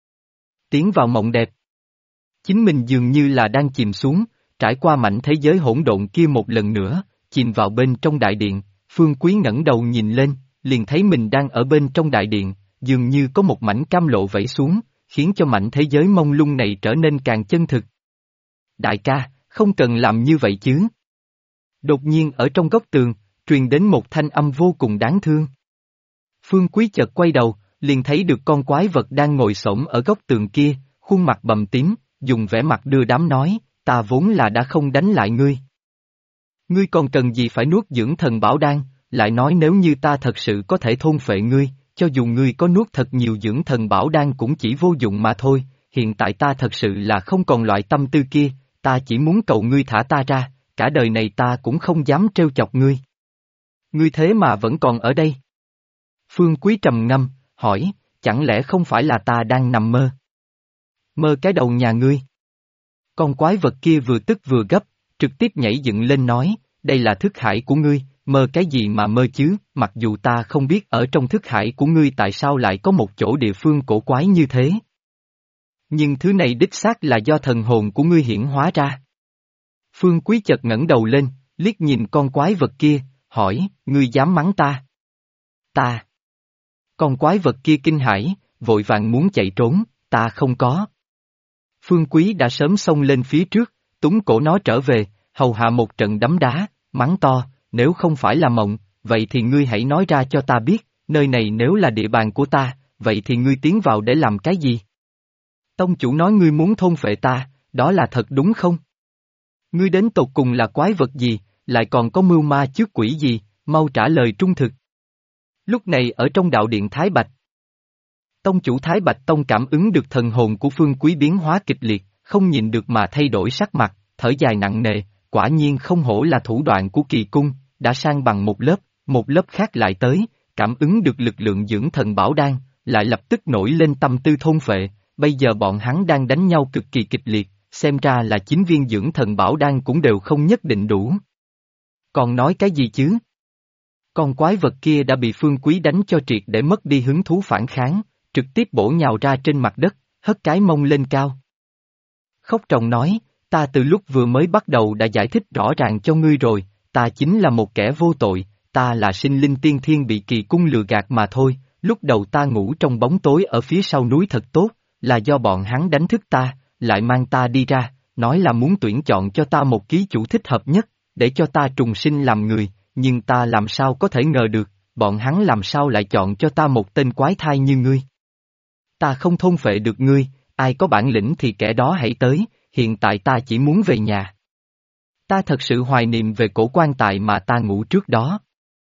Tiến vào mộng đẹp. Chính mình dường như là đang chìm xuống, trải qua mảnh thế giới hỗn độn kia một lần nữa, chìm vào bên trong đại điện, Phương Quý ngẩng đầu nhìn lên, liền thấy mình đang ở bên trong đại điện, dường như có một mảnh cam lộ vẩy xuống, khiến cho mảnh thế giới mông lung này trở nên càng chân thực. Đại ca, không cần làm như vậy chứ. Đột nhiên ở trong góc tường, truyền đến một thanh âm vô cùng đáng thương. Phương Quý chợt quay đầu, liền thấy được con quái vật đang ngồi xổm ở góc tường kia, khuôn mặt bầm tím, dùng vẻ mặt đưa đám nói, ta vốn là đã không đánh lại ngươi. Ngươi còn cần gì phải nuốt dưỡng thần bảo đan, lại nói nếu như ta thật sự có thể thôn phệ ngươi, cho dù ngươi có nuốt thật nhiều dưỡng thần bảo đan cũng chỉ vô dụng mà thôi, hiện tại ta thật sự là không còn loại tâm tư kia, ta chỉ muốn cầu ngươi thả ta ra, cả đời này ta cũng không dám trêu chọc ngươi. Ngươi thế mà vẫn còn ở đây. Phương Quý trầm ngâm, hỏi, chẳng lẽ không phải là ta đang nằm mơ? Mơ cái đầu nhà ngươi. Con quái vật kia vừa tức vừa gấp, trực tiếp nhảy dựng lên nói, đây là thức hải của ngươi, mơ cái gì mà mơ chứ, mặc dù ta không biết ở trong thức hải của ngươi tại sao lại có một chỗ địa phương cổ quái như thế. Nhưng thứ này đích xác là do thần hồn của ngươi hiển hóa ra. Phương Quý chợt ngẩng đầu lên, liếc nhìn con quái vật kia, hỏi, ngươi dám mắng ta? Ta. Con quái vật kia kinh hãi, vội vàng muốn chạy trốn, ta không có. Phương Quý đã sớm xông lên phía trước, túm cổ nó trở về, hầu hạ một trận đấm đá, mắng to, nếu không phải là mộng, vậy thì ngươi hãy nói ra cho ta biết, nơi này nếu là địa bàn của ta, vậy thì ngươi tiến vào để làm cái gì? Tông chủ nói ngươi muốn thôn phệ ta, đó là thật đúng không? Ngươi đến tột cùng là quái vật gì, lại còn có mưu ma trước quỷ gì, mau trả lời trung thực. Lúc này ở trong đạo điện Thái Bạch, Tông chủ Thái Bạch Tông cảm ứng được thần hồn của Phương Quý biến hóa kịch liệt, không nhìn được mà thay đổi sắc mặt, thở dài nặng nề, quả nhiên không hổ là thủ đoạn của kỳ cung, đã sang bằng một lớp khác lại tới, cảm ứng được lực lượng dưỡng thần bảo đan, lại lập tức nổi lên tâm tư thôn phệ, bây giờ bọn hắn đang đánh nhau cực kỳ kịch liệt, xem ra là 9 viên dưỡng thần bảo đan cũng đều không nhất định đủ. Còn nói cái gì chứ? Con quái vật kia đã bị Phương Quý đánh cho triệt để mất đi hứng thú phản kháng, trực tiếp bổ nhào ra trên mặt đất, hất cái mông lên cao. Khóc ròng nói, ta từ lúc vừa mới bắt đầu đã giải thích rõ ràng cho ngươi rồi, ta chính là một kẻ vô tội, ta là sinh linh tiên thiên bị kỳ cung lừa gạt mà thôi, lúc đầu ta ngủ trong bóng tối ở phía sau núi thật tốt, là do bọn hắn đánh thức ta, lại mang ta đi ra, nói là muốn tuyển chọn cho ta một ký chủ thích hợp nhất, để cho ta trùng sinh làm người, nhưng ta làm sao có thể ngờ được, bọn hắn làm sao lại chọn cho ta một tên quái thai như ngươi. Ta không thôn phệ được ngươi, ai có bản lĩnh thì kẻ đó hãy tới, hiện tại ta chỉ muốn về nhà. Ta thật sự hoài niệm về cổ quan tài mà ta ngủ trước đó.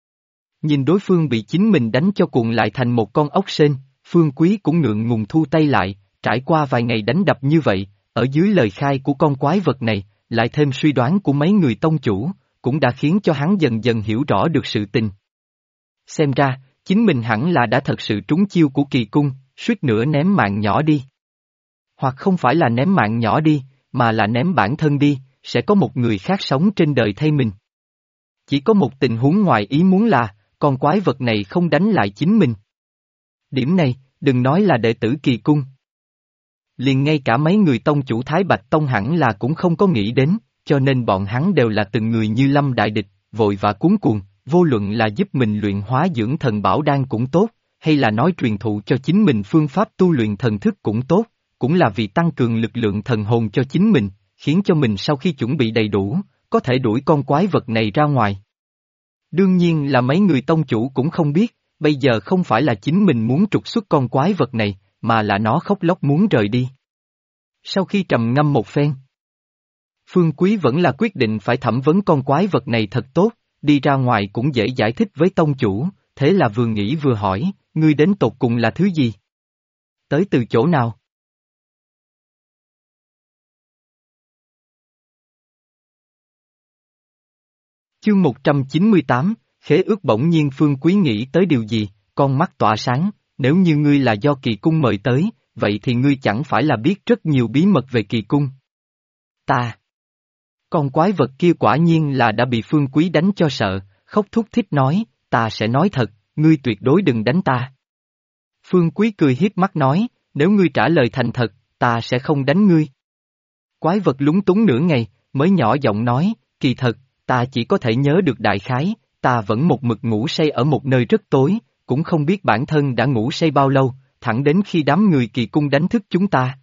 Nhìn đối phương bị chính mình đánh cho cuộn lại thành một con ốc sên, Phương Quý cũng ngượng ngùng thu tay lại, trải qua vài ngày đánh đập như vậy, ở dưới lời khai của con quái vật này, lại thêm suy đoán của mấy người tông chủ, cũng đã khiến cho hắn dần dần hiểu rõ được sự tình. Xem ra, chính mình hẳn là đã thật sự trúng chiêu của kỳ cung, suýt nữa ném mạng nhỏ đi. Hoặc không phải là ném mạng nhỏ đi, mà là ném bản thân đi, sẽ có một người khác sống trên đời thay mình. Chỉ có một tình huống ngoài ý muốn là, con quái vật này không đánh lại chính mình. Điểm này, đừng nói là đệ tử kỳ cung. Liền ngay cả mấy người tông chủ Thái Bạch Tông hẳn là cũng không có nghĩ đến, cho nên bọn hắn đều là từng người như lâm đại địch, vội và cuống cuồng, vô luận là giúp mình luyện hóa dưỡng thần bảo đan cũng tốt, hay là nói truyền thụ cho chính mình phương pháp tu luyện thần thức cũng tốt, cũng là vì tăng cường lực lượng thần hồn cho chính mình, khiến cho mình sau khi chuẩn bị đầy đủ, có thể đuổi con quái vật này ra ngoài. Đương nhiên là mấy người tông chủ cũng không biết, bây giờ không phải là chính mình muốn trục xuất con quái vật này, mà là nó khóc lóc muốn rời đi. Sau khi trầm ngâm một phen, Phương Quý vẫn là quyết định phải thẩm vấn con quái vật này thật tốt, đi ra ngoài cũng dễ giải thích với tông chủ, thế là vừa nghĩ vừa hỏi, ngươi đến tột cùng là thứ gì? Tới từ chỗ nào? Chương 198, khế ước. Bỗng nhiên Phương Quý nghĩ tới điều gì, con mắt tỏa sáng, nếu như ngươi là do kỳ cung mời tới, vậy thì ngươi chẳng phải là biết rất nhiều bí mật về kỳ cung. Ta. Con quái vật kia quả nhiên là đã bị Phương Quý đánh cho sợ, khóc thút thít nói, ta sẽ nói thật, ngươi tuyệt đối đừng đánh ta. Phương Quý cười hiếp mắt nói, nếu ngươi trả lời thành thật, ta sẽ không đánh ngươi. Quái vật lúng túng nửa ngày, mới nhỏ giọng nói, kỳ thật, ta chỉ có thể nhớ được đại khái, ta vẫn một mực ngủ say ở một nơi rất tối, cũng không biết bản thân đã ngủ say bao lâu, thẳng đến khi đám người kỳ cung đánh thức chúng ta.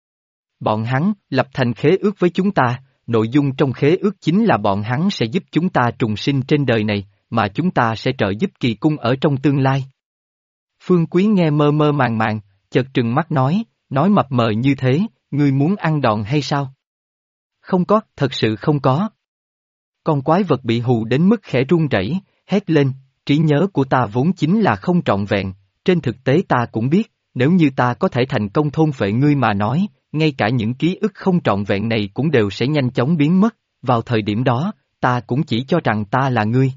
Bọn hắn lập thành khế ước với chúng ta, nội dung trong khế ước chính là bọn hắn sẽ giúp chúng ta trùng sinh trên đời này, mà chúng ta sẽ trợ giúp kỳ cung ở trong tương lai. Phương Quý nghe mơ mơ màng màng, chợt trừng mắt nói mập mờ như thế, ngươi muốn ăn đòn hay sao? Không có, thật sự không có. Con quái vật bị hù đến mức khẽ run rẩy, hét lên, trí nhớ của ta vốn chính là không trọn vẹn, trên thực tế ta cũng biết, nếu như ta có thể thành công thôn phệ ngươi mà nói, ngay cả những ký ức không trọn vẹn này cũng đều sẽ nhanh chóng biến mất, vào thời điểm đó, ta cũng chỉ cho rằng ta là ngươi.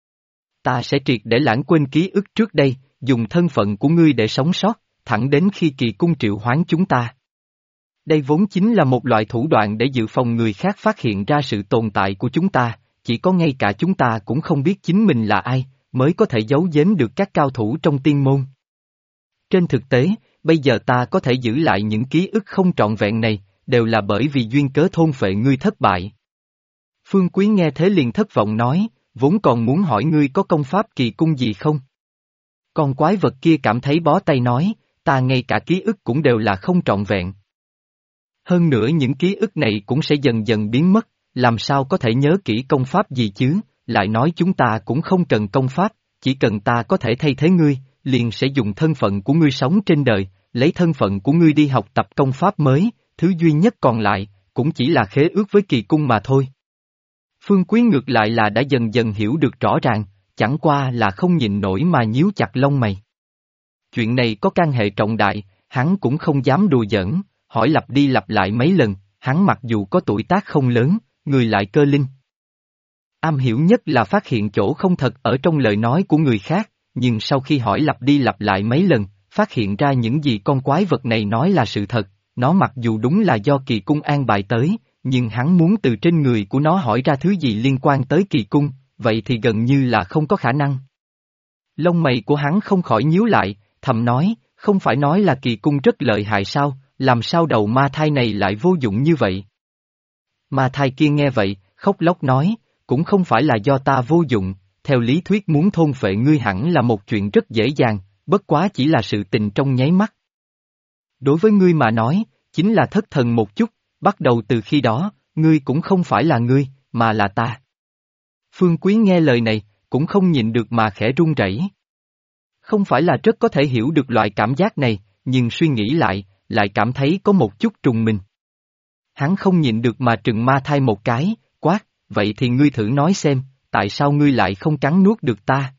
Ta sẽ triệt để lãng quên ký ức trước đây, dùng thân phận của ngươi để sống sót, thẳng đến khi kỳ cung triệu hoán chúng ta. Đây vốn chính là một loại thủ đoạn để dự phòng người khác phát hiện ra sự tồn tại của chúng ta, chỉ có ngay cả chúng ta cũng không biết chính mình là ai, mới có thể giấu giếm được các cao thủ trong tiên môn. Trên thực tế, bây giờ ta có thể giữ lại những ký ức không trọn vẹn này, đều là bởi vì duyên cớ thôn phệ ngươi thất bại. Phương Quý nghe thế liền thất vọng nói, vốn còn muốn hỏi ngươi có công pháp kỳ cung gì không? Con quái vật kia cảm thấy bó tay nói, ta ngay cả ký ức cũng đều là không trọn vẹn. Hơn nữa những ký ức này cũng sẽ dần dần biến mất, làm sao có thể nhớ kỹ công pháp gì chứ, lại nói chúng ta cũng không cần công pháp, chỉ cần ta có thể thay thế ngươi, liền sẽ dùng thân phận của ngươi sống trên đời, lấy thân phận của ngươi đi học tập công pháp mới, thứ duy nhất còn lại, cũng chỉ là khế ước với kỳ cung mà thôi. Phương Quý ngược lại là đã dần dần hiểu được rõ ràng, chẳng qua là không nhịn nổi mà nhíu chặt lông mày. Chuyện này có can hệ trọng đại, hắn cũng không dám đùa giỡn, hỏi lặp đi lặp lại mấy lần, hắn mặc dù có tuổi tác không lớn, người lại cơ linh. Am hiểu nhất là phát hiện chỗ không thật ở trong lời nói của người khác, nhưng sau khi hỏi lặp đi lặp lại mấy lần, phát hiện ra những gì con quái vật này nói là sự thật, nó mặc dù đúng là do kỳ cung an bài tới, nhưng hắn muốn từ trên người của nó hỏi ra thứ gì liên quan tới kỳ cung, vậy thì gần như là không có khả năng. Lông mày của hắn không khỏi nhíu lại, thầm nói, không phải nói là kỳ cung rất lợi hại sao, làm sao đầu ma thai này lại vô dụng như vậy? Ma thai kia nghe vậy, khóc lóc nói, cũng không phải là do ta vô dụng, theo lý thuyết muốn thôn phệ ngươi hẳn là một chuyện rất dễ dàng, bất quá chỉ là sự tình trong nháy mắt. Đối với ngươi mà nói, chính là thất thần một chút, bắt đầu từ khi đó, ngươi cũng không phải là ngươi, mà là ta. Phương Quý nghe lời này, cũng không nhịn được mà khẽ run rẩy. Không phải là rất có thể hiểu được loại cảm giác này, nhưng suy nghĩ lại cảm thấy có một chút trùng mình. Hắn không nhịn được mà trừng ma thai một cái, quát, vậy thì ngươi thử nói xem, tại sao ngươi lại không cắn nuốt được ta?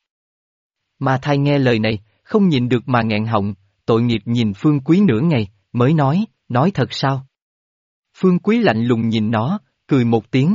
Ma thai nghe lời này, không nhịn được mà nghẹn họng, tội nghiệp nhìn Phương Quý nửa ngày, mới nói thật sao? Phương Quý lạnh lùng nhìn nó, cười một tiếng.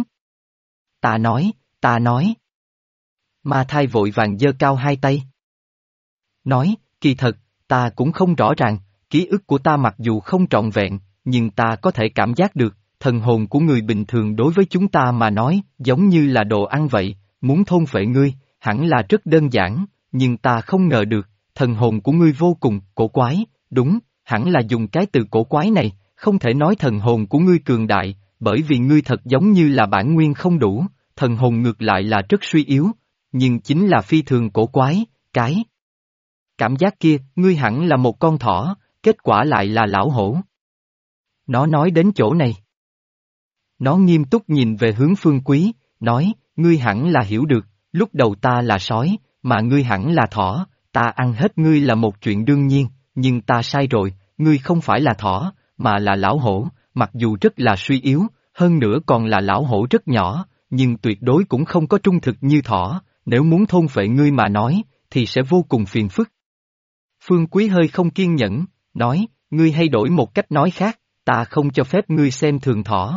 Ta nói. Ma thai vội vàng giơ cao hai tay. Nói, kỳ thật, ta cũng không rõ ràng, ký ức của ta mặc dù không trọn vẹn, nhưng ta có thể cảm giác được, thần hồn của người bình thường đối với chúng ta mà nói, giống như là đồ ăn vậy, muốn thôn phệ ngươi, hẳn là rất đơn giản, nhưng ta không ngờ được, thần hồn của ngươi vô cùng cổ quái, đúng, hẳn là dùng cái từ cổ quái này, không thể nói thần hồn của ngươi cường đại, bởi vì ngươi thật giống như là bản nguyên không đủ, thần hồn ngược lại là rất suy yếu, nhưng chính là phi thường cổ quái, cái cảm giác kia, ngươi hẳn là một con thỏ, kết quả lại là lão hổ. Nó nói đến chỗ này. Nó nghiêm túc nhìn về hướng Phương Quý, nói, ngươi hẳn là hiểu được, lúc đầu ta là sói, mà ngươi hẳn là thỏ, ta ăn hết ngươi là một chuyện đương nhiên, nhưng ta sai rồi, ngươi không phải là thỏ, mà là lão hổ, mặc dù rất là suy yếu, hơn nữa còn là lão hổ rất nhỏ, nhưng tuyệt đối cũng không có trung thực như thỏ, nếu muốn thôn phệ ngươi mà nói, thì sẽ vô cùng phiền phức. Phương Quý hơi không kiên nhẫn, nói, ngươi hay đổi một cách nói khác, ta không cho phép ngươi xem thường thỏ.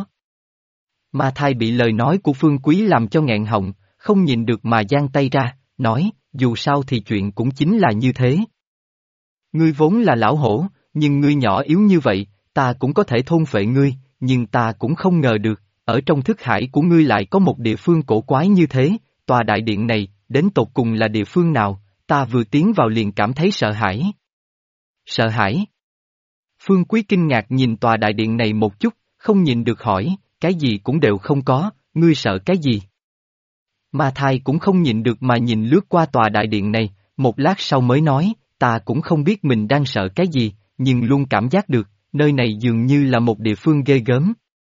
Ma Thai bị lời nói của Phương Quý làm cho nghẹn họng, không nhìn được mà giang tay ra, nói, dù sao thì chuyện cũng chính là như thế. Ngươi vốn là lão hổ, nhưng ngươi nhỏ yếu như vậy, ta cũng có thể thôn phệ ngươi, nhưng ta cũng không ngờ được, ở trong thức hải của ngươi lại có một địa phương cổ quái như thế, tòa đại điện này, đến tột cùng là địa phương nào, ta vừa tiến vào liền cảm thấy sợ hãi. Sợ hãi? Phương Quý kinh ngạc nhìn tòa đại điện này một chút, không nhìn được hỏi, cái gì cũng đều không có, ngươi sợ cái gì? Ma Thai cũng không nhịn được mà nhìn lướt qua tòa đại điện này, một lát sau mới nói, ta cũng không biết mình đang sợ cái gì, nhưng luôn cảm giác được, nơi này dường như là một địa phương ghê gớm.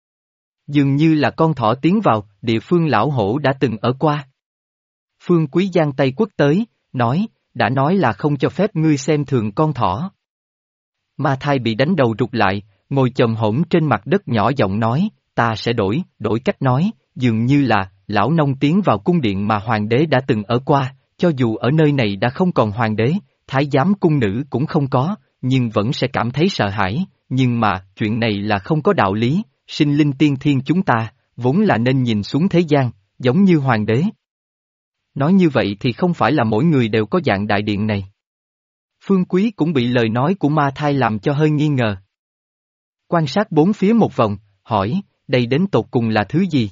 Dường như là con thỏ tiến vào, địa phương lão hổ đã từng ở qua. Phương Quý giang tay quất tới, nói, đã nói là không cho phép ngươi xem thường con thỏ. Ma Thai bị đánh đầu rụt lại, ngồi chồm hổm trên mặt đất nhỏ giọng nói, ta sẽ đổi cách nói, dường như là, lão nông tiến vào cung điện mà hoàng đế đã từng ở qua, cho dù ở nơi này đã không còn hoàng đế, thái giám cung nữ cũng không có, nhưng vẫn sẽ cảm thấy sợ hãi, nhưng mà, chuyện này là không có đạo lý, sinh linh tiên thiên chúng ta, vốn là nên nhìn xuống thế gian, giống như hoàng đế. Nói như vậy thì không phải là mỗi người đều có dạng đại điện này. Phương Quý cũng bị lời nói của Ma Thai làm cho hơi nghi ngờ. Quan sát bốn phía một vòng, hỏi, đây đến tột cùng là thứ gì?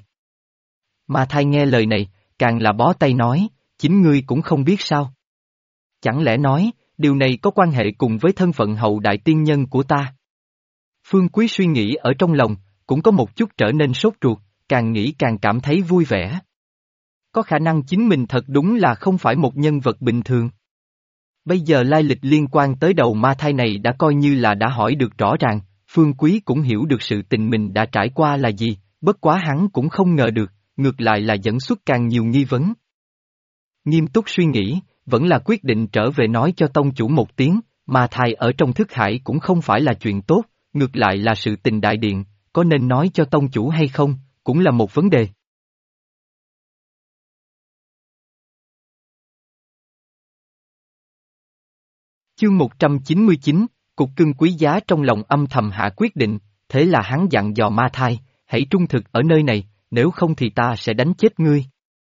Ma Thai nghe lời này, càng là bó tay nói, chính ngươi cũng không biết sao. Chẳng lẽ nói, điều này có quan hệ cùng với thân phận hậu đại tiên nhân của ta? Phương Quý suy nghĩ ở trong lòng, cũng có một chút trở nên sốt ruột, càng nghĩ càng cảm thấy vui vẻ. Có khả năng chính mình thật đúng là không phải một nhân vật bình thường. Bây giờ lai lịch liên quan tới đầu Ma Thai này đã coi như là đã hỏi được rõ ràng, Phương Quý cũng hiểu được sự tình mình đã trải qua là gì, bất quá hắn cũng không ngờ được, ngược lại là dẫn xuất càng nhiều nghi vấn. Nghiêm túc suy nghĩ, vẫn là quyết định trở về nói cho tông chủ một tiếng, Ma Thai ở trong thức hải cũng không phải là chuyện tốt, ngược lại là sự tình đại điện, có nên nói cho tông chủ hay không, cũng là một vấn đề. Chương 199, cục cưng quý giá trong lòng âm thầm hạ quyết định, thế là hắn dặn dò Ma Thai, hãy trung thực ở nơi này, nếu không thì ta sẽ đánh chết ngươi.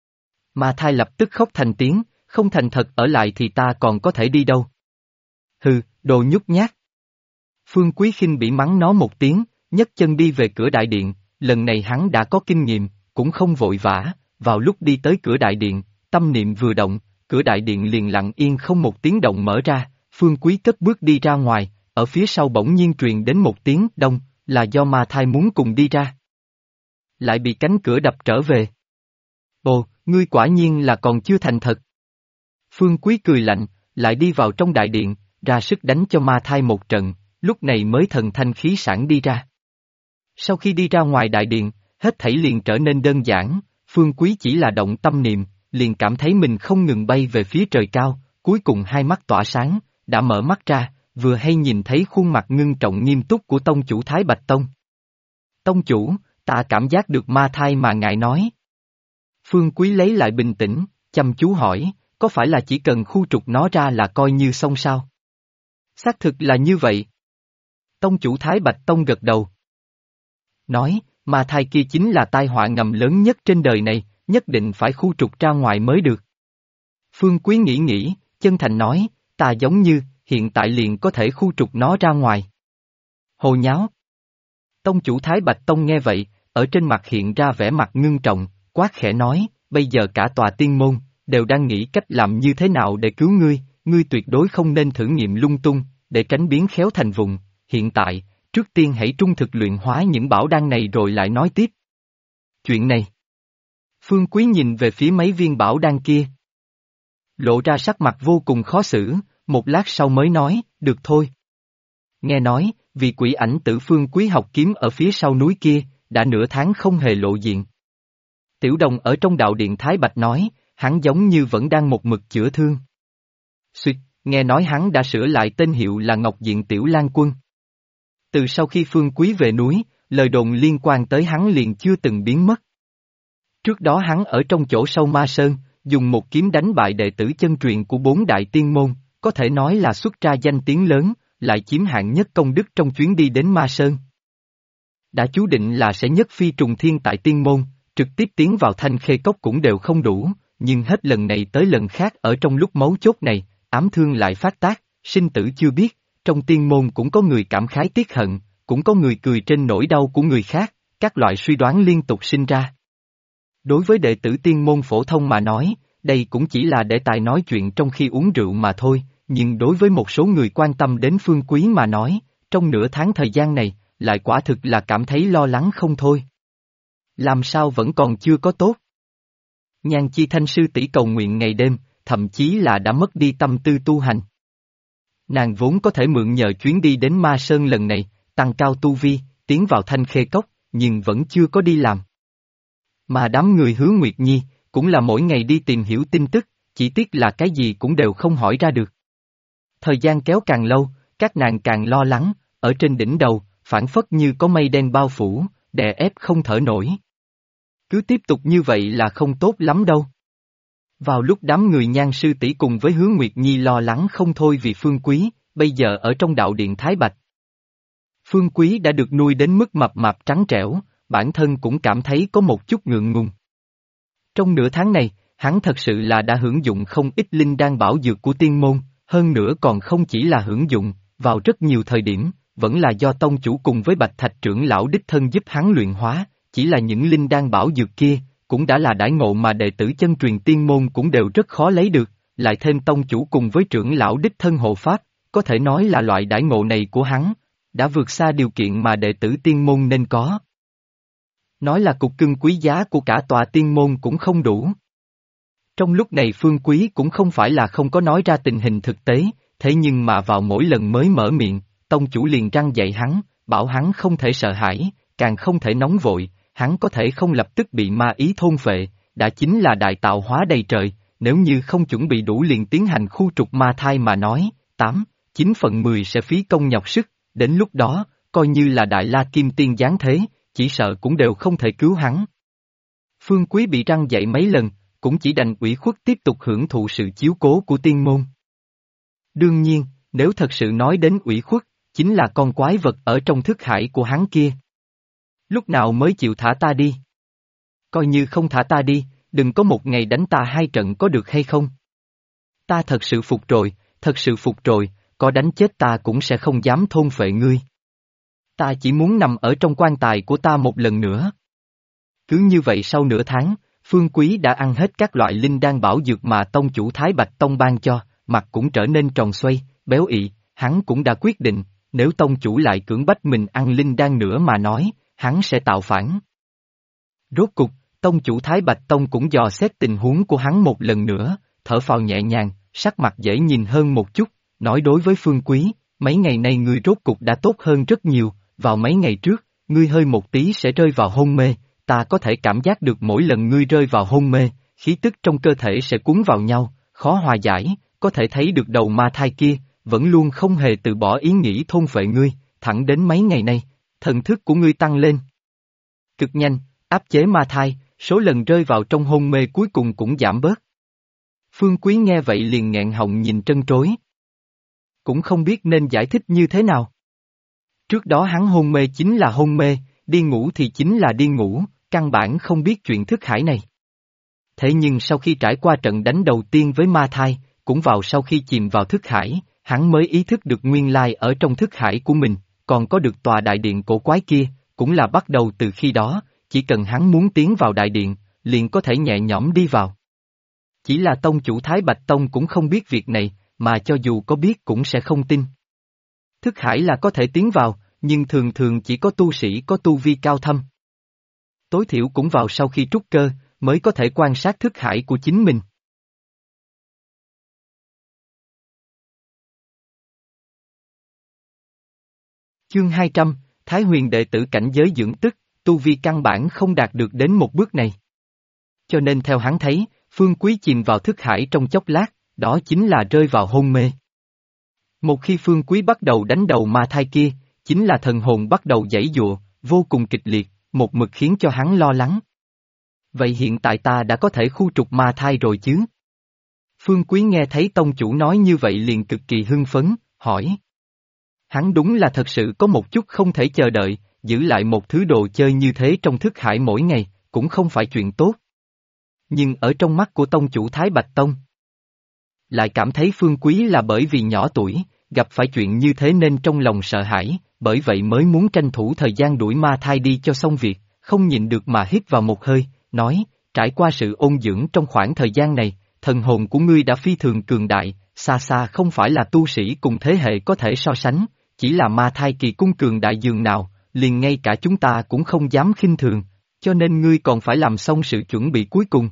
Ma Thai lập tức khóc thành tiếng, không thành thật ở lại thì ta còn có thể đi đâu. Hừ, đồ nhút nhát. Phương Quý khinh bỉ mắng nó một tiếng, nhấc chân đi về cửa đại điện, lần này hắn đã có kinh nghiệm, cũng không vội vã, vào lúc đi tới cửa đại điện, tâm niệm vừa động, cửa đại điện liền lặng yên không một tiếng động mở ra, Phương Quý cất bước đi ra ngoài, ở phía sau bỗng nhiên truyền đến một tiếng đông, là do Ma Thai muốn cùng đi ra. Lại bị cánh cửa đập trở về. Ồ, ngươi quả nhiên là còn chưa thành thật. Phương Quý cười lạnh, lại đi vào trong đại điện, ra sức đánh cho Ma Thai một trận, lúc này mới thần thanh khí sảng đi ra. Sau khi đi ra ngoài đại điện, hết thảy liền trở nên đơn giản, Phương Quý chỉ là động tâm niệm, liền cảm thấy mình không ngừng bay về phía trời cao, cuối cùng hai mắt tỏa sáng, đã mở mắt ra, vừa hay nhìn thấy khuôn mặt ngưng trọng nghiêm túc của tông chủ Thái Bạch Tông. Tông chủ, ta cảm giác được Ma Thai mà ngài nói. Phương Quý lấy lại bình tĩnh, chăm chú hỏi, có phải là chỉ cần khu trục nó ra là coi như xong sao? Xác thực là như vậy. Tông chủ Thái Bạch Tông gật đầu. Nói, Ma Thai kia chính là tai họa ngầm lớn nhất trên đời này, nhất định phải khu trục ra ngoài mới được. Phương Quý nghĩ, chân thành nói, ta giống như, hiện tại liền có thể khu trục nó ra ngoài. Hồ nháo. Tông chủ Thái Bạch Tông nghe vậy, ở trên mặt hiện ra vẻ mặt ngưng trọng, quát khẽ nói, bây giờ cả tòa tiên môn, đều đang nghĩ cách làm như thế nào để cứu ngươi, ngươi tuyệt đối không nên thử nghiệm lung tung, để tránh biến khéo thành vùng, hiện tại, trước tiên hãy trung thực luyện hóa những bảo đan này rồi lại nói tiếp. Chuyện này. Phương Quý nhìn về phía mấy viên bảo đan kia. Lộ ra sắc mặt vô cùng khó xử, một lát sau mới nói, được thôi. Nghe nói, vì quỷ ảnh tử Phương Quý học kiếm ở phía sau núi kia, đã nửa tháng không hề lộ diện. Tiểu Đồng ở trong đạo điện Thái Bạch nói, hắn giống như vẫn đang một mực chữa thương. Xuyệt, nghe nói hắn đã sửa lại tên hiệu là Ngọc Diện Tiểu Lang Quân. Từ sau khi Phương Quý về núi, lời đồn liên quan tới hắn liền chưa từng biến mất. Trước đó hắn ở trong chỗ sâu Ma Sơn, dùng một kiếm đánh bại đệ tử chân truyền của 4 đại tiên môn, có thể nói là xuất ra danh tiếng lớn, lại chiếm hạng nhất công đức trong chuyến đi đến Ma Sơn. Đã chú định là sẽ nhất phi trùng thiên tại tiên môn, trực tiếp tiến vào Thanh Khê Cốc cũng đều không đủ, nhưng hết lần này tới lần khác ở trong lúc mấu chốt này, ám thương lại phát tác, sinh tử chưa biết, trong tiên môn cũng có người cảm khái tiếc hận, cũng có người cười trên nỗi đau của người khác, các loại suy đoán liên tục sinh ra. Đối với đệ tử tiên môn phổ thông mà nói, đây cũng chỉ là để tài nói chuyện trong khi uống rượu mà thôi, nhưng đối với một số người quan tâm đến Phương Quý mà nói, trong nửa tháng thời gian này, lại quả thực là cảm thấy lo lắng không thôi. Làm sao vẫn còn chưa có tốt? Nhan Chi Thanh sư tỷ cầu nguyện ngày đêm, thậm chí là đã mất đi tâm tư tu hành. Nàng vốn có thể mượn nhờ chuyến đi đến Ma Sơn lần này, tăng cao tu vi, tiến vào Thanh Khê Cốc, nhưng vẫn chưa có đi làm. Mà đám người Hứa Nguyệt Nhi, cũng là mỗi ngày đi tìm hiểu tin tức, chỉ tiếc là cái gì cũng đều không hỏi ra được. Thời gian kéo càng lâu, các nàng càng lo lắng, ở trên đỉnh đầu, phảng phất như có mây đen bao phủ, đè ép không thở nổi. Cứ tiếp tục như vậy là không tốt lắm đâu. Vào lúc đám người Nhan sư tỷ cùng với Hứa Nguyệt Nhi lo lắng không thôi vì Phương Quý, bây giờ ở trong đạo điện Thái Bạch. Phương Quý đã được nuôi đến mức mập mạp trắng trẻo, bản thân cũng cảm thấy có một chút ngượng ngùng. Trong nửa tháng này, hắn thật sự là đã hưởng dụng không ít linh đan bảo dược của tiên môn, hơn nữa còn không chỉ là hưởng dụng, vào rất nhiều thời điểm, vẫn là do tông chủ cùng với Bạch Thạch trưởng lão đích thân giúp hắn luyện hóa, chỉ là những linh đan bảo dược kia, cũng đã là đãi ngộ mà đệ tử chân truyền tiên môn cũng đều rất khó lấy được, lại thêm tông chủ cùng với trưởng lão đích thân hộ pháp, có thể nói là loại đãi ngộ này của hắn, đã vượt xa điều kiện mà đệ tử tiên môn nên có. Nói là cục cưng quý giá của cả tòa tiên môn cũng không đủ. Trong lúc này Phương Quý cũng không phải là không có nói ra tình hình thực tế, thế nhưng mà vào mỗi lần mới mở miệng, tông chủ liền răn dạy hắn, bảo hắn không thể sợ hãi, càng không thể nóng vội, hắn có thể không lập tức bị ma ý thôn phệ, đã chính là đại tạo hóa đầy trời, nếu như không chuẩn bị đủ liền tiến hành khu trục ma thai mà nói, 9/10 sẽ phí công nhọc sức, đến lúc đó, coi như là đại la kim tiên giáng thế, chỉ sợ cũng đều không thể cứu hắn. Phương Quý bị răn dạy mấy lần, cũng chỉ đành ủy khuất tiếp tục hưởng thụ sự chiếu cố của tiên môn. Đương nhiên, nếu thật sự nói đến ủy khuất, chính là con quái vật ở trong thức hải của hắn kia. Lúc nào mới chịu thả ta đi? Coi như không thả ta đi, đừng có một ngày đánh ta 2 trận có được hay không? Ta thật sự phục rồi, thật sự phục rồi, có đánh chết ta cũng sẽ không dám thôn phệ ngươi. Ta chỉ muốn nằm ở trong quan tài của ta một lần nữa. Cứ như vậy sau nửa tháng, Phương Quý đã ăn hết các loại linh đan bảo dược mà tông chủ Thái Bạch Tông ban cho, mặt cũng trở nên tròn xoay, béo ị, hắn cũng đã quyết định, nếu tông chủ lại cưỡng bách mình ăn linh đan nữa mà nói, hắn sẽ tạo phản. Rốt cục, tông chủ Thái Bạch Tông cũng dò xét tình huống của hắn một lần nữa, thở phào nhẹ nhàng, sắc mặt dễ nhìn hơn một chút, nói đối với Phương Quý, mấy ngày nay ngươi rốt cục đã tốt hơn rất nhiều, vào mấy ngày trước, ngươi hơi một tí sẽ rơi vào hôn mê, ta có thể cảm giác được mỗi lần ngươi rơi vào hôn mê, khí tức trong cơ thể sẽ cuốn vào nhau, khó hòa giải, có thể thấy được đầu ma thai kia, vẫn luôn không hề từ bỏ ý nghĩ thôn phệ ngươi, thẳng đến mấy ngày nay, thần thức của ngươi tăng lên. Cực nhanh, áp chế ma thai, số lần rơi vào trong hôn mê cuối cùng cũng giảm bớt. Phương Quý nghe vậy liền nghẹn họng nhìn trân trối. Cũng không biết nên giải thích như thế nào. Trước đó hắn hôn mê chính là hôn mê, đi ngủ thì chính là đi ngủ, căn bản không biết chuyện thức hải này. Thế nhưng sau khi trải qua trận đánh đầu tiên với ma thai, cũng vào sau khi chìm vào thức hải, hắn mới ý thức được nguyên lai ở trong thức hải của mình, còn có được tòa đại điện cổ quái kia, cũng là bắt đầu từ khi đó, chỉ cần hắn muốn tiến vào đại điện, liền có thể nhẹ nhõm đi vào. Chỉ là tông chủ Thái Bạch Tông cũng không biết việc này, mà cho dù có biết cũng sẽ không tin. Thức hải là có thể tiến vào, nhưng thường thường chỉ có tu sĩ có tu vi cao thâm. Tối thiểu cũng vào sau khi trúc cơ, mới có thể quan sát thức hải của chính mình. Chương 200, Thái Huyền đệ tử cảnh giới dưỡng tức, tu vi căn bản không đạt được đến một bước này. Cho nên theo hắn thấy, Phương Quý chìm vào thức hải trong chốc lát, đó chính là rơi vào hôn mê. Một khi Phương Quý bắt đầu đánh đầu ma thai kia, chính là thần hồn bắt đầu giãy giụa, vô cùng kịch liệt, một mực khiến cho hắn lo lắng. Vậy hiện tại ta đã có thể khu trục ma thai rồi chứ? Phương Quý nghe thấy tông chủ nói như vậy liền cực kỳ hưng phấn, hỏi. Hắn đúng là thật sự có một chút không thể chờ đợi, giữ lại một thứ đồ chơi như thế trong thức hải mỗi ngày, cũng không phải chuyện tốt. Nhưng ở trong mắt của tông chủ Thái Bạch Tông, lại cảm thấy Phương Quý là bởi vì nhỏ tuổi, gặp phải chuyện như thế nên trong lòng sợ hãi, bởi vậy mới muốn tranh thủ thời gian đuổi ma thai đi cho xong việc, không nhịn được mà hít vào một hơi, nói, trải qua sự ôn dưỡng trong khoảng thời gian này, thần hồn của ngươi đã phi thường cường đại, xa xa không phải là tu sĩ cùng thế hệ có thể so sánh, chỉ là ma thai kỳ cung cường đại dường nào, liền ngay cả chúng ta cũng không dám khinh thường, cho nên ngươi còn phải làm xong sự chuẩn bị cuối cùng.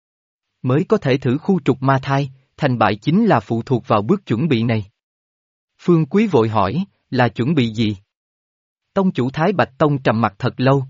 Mới có thể thử khu trục ma thai, thành bại chính là phụ thuộc vào bước chuẩn bị này. Phương Quý vội hỏi, là chuẩn bị gì? Tông chủ Thái Bạch Tông trầm mặt thật lâu.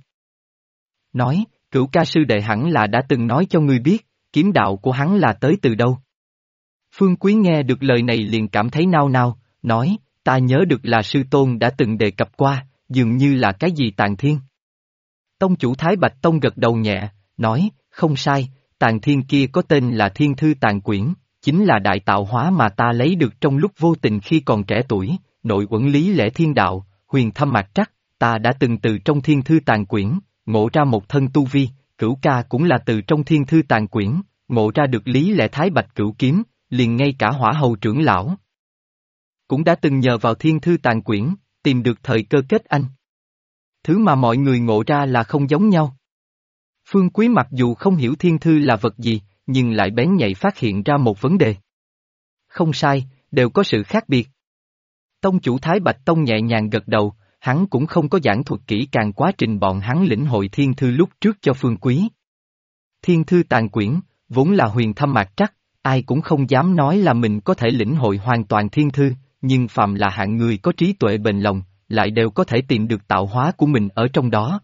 Nói, Cửu ca sư đệ hẳn là đã từng nói cho ngươi biết, kiếm đạo của hắn là tới từ đâu. Phương Quý nghe được lời này liền cảm thấy nao nao, nói, ta nhớ được là sư tôn đã từng đề cập qua, dường như là cái gì tàn thiên. Tông chủ Thái Bạch Tông gật đầu nhẹ, nói, không sai, tàn thiên kia có tên là Thiên Thư Tàn Quyển, chính là đại tạo hóa mà ta lấy được trong lúc vô tình khi còn trẻ tuổi, nội uẩn lý lẽ thiên đạo, huyền thâm mạc trắc, ta đã từng từ trong Thiên Thư Tàn Quyển, ngộ ra một thân tu vi, Cửu ca cũng là từ trong Thiên Thư Tàn Quyển, ngộ ra được lý lẽ Thái Bạch Cửu Kiếm, liền ngay cả Hỏa Hầu trưởng lão cũng đã từng nhờ vào Thiên Thư Tàn Quyển, tìm được thời cơ kết anh. Thứ mà mọi người ngộ ra là không giống nhau. Phương Quý mặc dù không hiểu Thiên Thư là vật gì, nhưng lại bén nhạy phát hiện ra một vấn đề. Không sai, đều có sự khác biệt. Tông chủ Thái Bạch Tông nhẹ nhàng gật đầu, hắn cũng không có giảng thuật kỹ càng quá trình bọn hắn lĩnh hội Thiên Thư lúc trước cho Phương Quý. Thiên Thư Tàn Quyển, vốn là huyền thâm mạc trắc, ai cũng không dám nói là mình có thể lĩnh hội hoàn toàn Thiên Thư, nhưng phàm là hạng người có trí tuệ bền lòng, lại đều có thể tìm được tạo hóa của mình ở trong đó.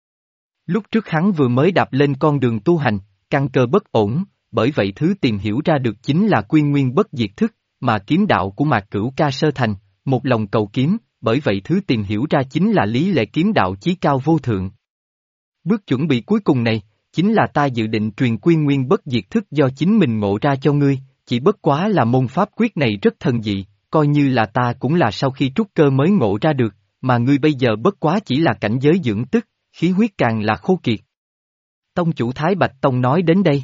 Lúc trước hắn vừa mới đạp lên con đường tu hành, căn cơ bất ổn, bởi vậy thứ tìm hiểu ra được chính là quy nguyên bất diệt thức, mà kiếm đạo của Mạc Cửu ca sơ thành, một lòng cầu kiếm, bởi vậy thứ tìm hiểu ra chính là lý lẽ kiếm đạo chí cao vô thượng. Bước chuẩn bị cuối cùng này, chính là ta dự định truyền quy nguyên bất diệt thức do chính mình ngộ ra cho ngươi, chỉ bất quá là môn pháp quyết này rất thần dị, coi như là ta cũng là sau khi trúc cơ mới ngộ ra được, mà ngươi bây giờ bất quá chỉ là cảnh giới dưỡng tức, khí huyết càng là khô kiệt. Tông chủ Thái Bạch Tông nói đến đây.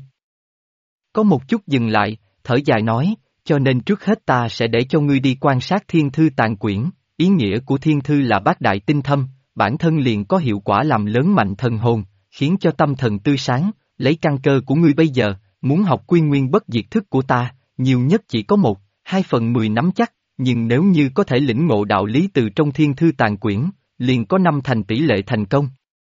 Có một chút dừng lại, thở dài nói, cho nên trước hết ta sẽ để cho ngươi đi quan sát Thiên Thư Tàn Quyển, ý nghĩa của Thiên Thư là bát đại tinh thâm, bản thân liền có hiệu quả làm lớn mạnh thần hồn, khiến cho tâm thần tươi sáng, lấy căn cơ của ngươi bây giờ, muốn học quy nguyên bất diệt thức của ta, nhiều nhất chỉ có 1/2/10 nắm chắc, nhưng nếu như có thể lĩnh ngộ đạo lý từ trong Thiên Thư Tàn Quyển, liền có 5 thành tỷ lệ thành công.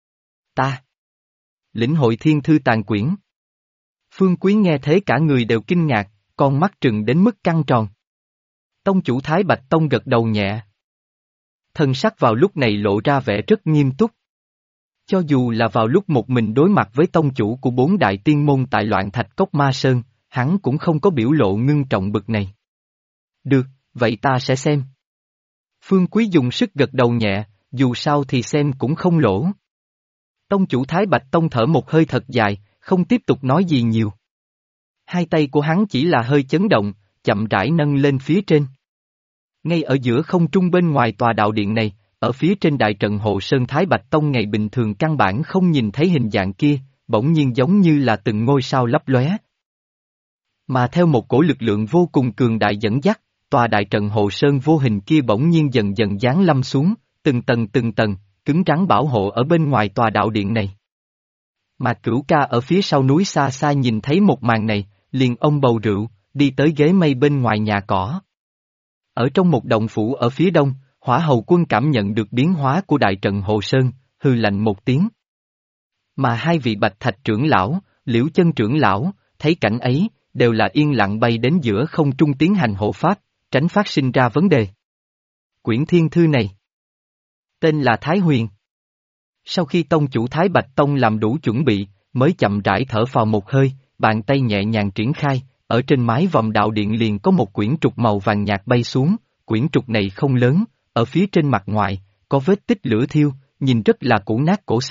Ta lĩnh hội Thiên Thư Tàn Quyển. Phương Quý nghe thế cả người đều kinh ngạc, con mắt trừng đến mức căng tròn. Tông chủ Thái Bạch Tông gật đầu nhẹ. Thần sắc vào lúc này lộ ra vẻ rất nghiêm túc. Cho dù là vào lúc một mình đối mặt với tông chủ của 4 đại tiên môn tại Loạn Thạch Cốc Ma Sơn, hắn cũng không có biểu lộ ngưng trọng bực này. Được, vậy ta sẽ xem. Phương Quý dùng sức gật đầu nhẹ, dù sao thì xem cũng không lỗ. Tông chủ Thái Bạch Tông thở một hơi thật dài, không tiếp tục nói gì nhiều. Hai tay của hắn chỉ là hơi chấn động, chậm rãi nâng lên phía trên. Ngay ở giữa không trung bên ngoài tòa đạo điện này, ở phía trên đại trận hộ sơn Thái Bạch Tông ngày bình thường căn bản không nhìn thấy hình dạng kia, bỗng nhiên giống như là từng ngôi sao lấp lóe. Mà theo một cổ lực lượng vô cùng cường đại dẫn dắt, tòa đại trận hộ sơn vô hình kia bỗng nhiên dần dần giáng lâm xuống, từng tầng, cứng rắn bảo hộ ở bên ngoài tòa đạo điện này. Mà Cửu ca ở phía sau núi xa xa nhìn thấy một màn này, liền ông bầu rượu, đi tới ghế mây bên ngoài nhà cỏ. Ở trong một động phủ ở phía đông, Hỏa Hầu Quân cảm nhận được biến hóa của đại trận hộ sơn, hừ lạnh một tiếng. Mà hai vị Bạch Thạch trưởng lão, Liễu Chân trưởng lão, thấy cảnh ấy, đều là yên lặng bay đến giữa không trung tiến hành hộ pháp, tránh phát sinh ra vấn đề. Quyển thiên thư này tên là Thái Huyền. Sau khi tông chủ Thái Bạch Tông làm đủ chuẩn bị, mới chậm rãi thở phào một hơi, bàn tay nhẹ nhàng triển khai, ở trên mái vòm đạo điện liền có một quyển trục màu vàng nhạt bay xuống, quyển trục này không lớn, ở phía trên mặt ngoài, có vết tích lửa thiêu, nhìn rất là cũ nát cổ xưa,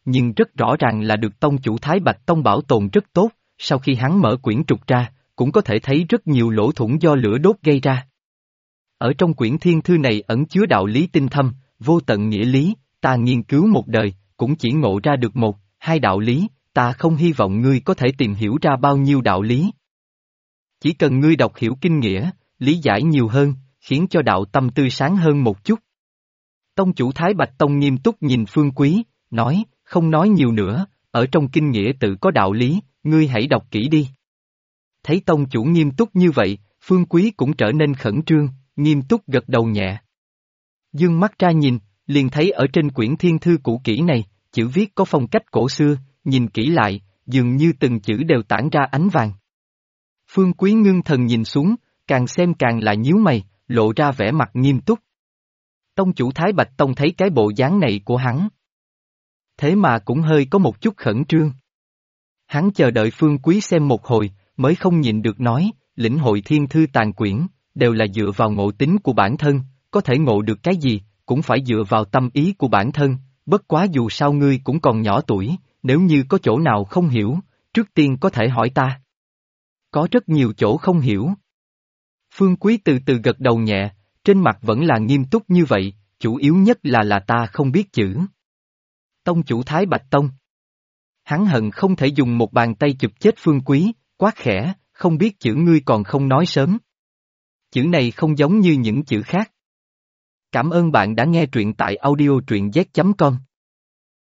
nhưng rất rõ ràng là được tông chủ Thái Bạch Tông bảo tồn rất tốt, sau khi hắn mở quyển trục ra, cũng có thể thấy rất nhiều lỗ thủng do lửa đốt gây ra. Ở trong quyển thiên thư này ẩn chứa đạo lý tinh thâm, vô tận nghĩa lý, ta nghiên cứu một đời, cũng chỉ ngộ ra được một, hai đạo lý, ta không hy vọng ngươi có thể tìm hiểu ra bao nhiêu đạo lý. Chỉ cần ngươi đọc hiểu kinh nghĩa, lý giải nhiều hơn, khiến cho đạo tâm tươi sáng hơn một chút. Tông chủ Thái Bạch Tông nghiêm túc nhìn Phương Quý, nói, không nói nhiều nữa, ở trong kinh nghĩa tự có đạo lý, ngươi hãy đọc kỹ đi. Thấy tông chủ nghiêm túc như vậy, Phương Quý cũng trở nên khẩn trương, nghiêm túc gật đầu nhẹ. Dương mắt ra nhìn, liền thấy ở trên quyển thiên thư cũ kỹ này, chữ viết có phong cách cổ xưa, nhìn kỹ lại, dường như từng chữ đều tản ra ánh vàng. Phương Quý ngưng thần nhìn xuống, càng xem càng là nhíu mày, lộ ra vẻ mặt nghiêm túc. Tông chủ Thái Bạch Tông thấy cái bộ dáng này của hắn. Thế mà cũng hơi có một chút khẩn trương. Hắn chờ đợi Phương Quý xem một hồi, mới không nhịn được nói, lĩnh hội thiên thư tàn quyển, đều là dựa vào ngộ tính của bản thân, có thể ngộ được cái gì, cũng phải dựa vào tâm ý của bản thân, bất quá dù sao ngươi cũng còn nhỏ tuổi, nếu như có chỗ nào không hiểu, trước tiên có thể hỏi ta. Có rất nhiều chỗ không hiểu. Phương Quý từ từ gật đầu nhẹ, trên mặt vẫn là nghiêm túc như vậy, chủ yếu nhất là ta không biết chữ. Tông chủ Thái Bạch Tông. Hắn hận không thể dùng một bàn tay chụp chết Phương Quý, quát khẽ, không biết chữ ngươi còn không nói sớm. Chữ này không giống như những chữ khác. Cảm ơn bạn đã nghe truyện tại audio truyện z.com.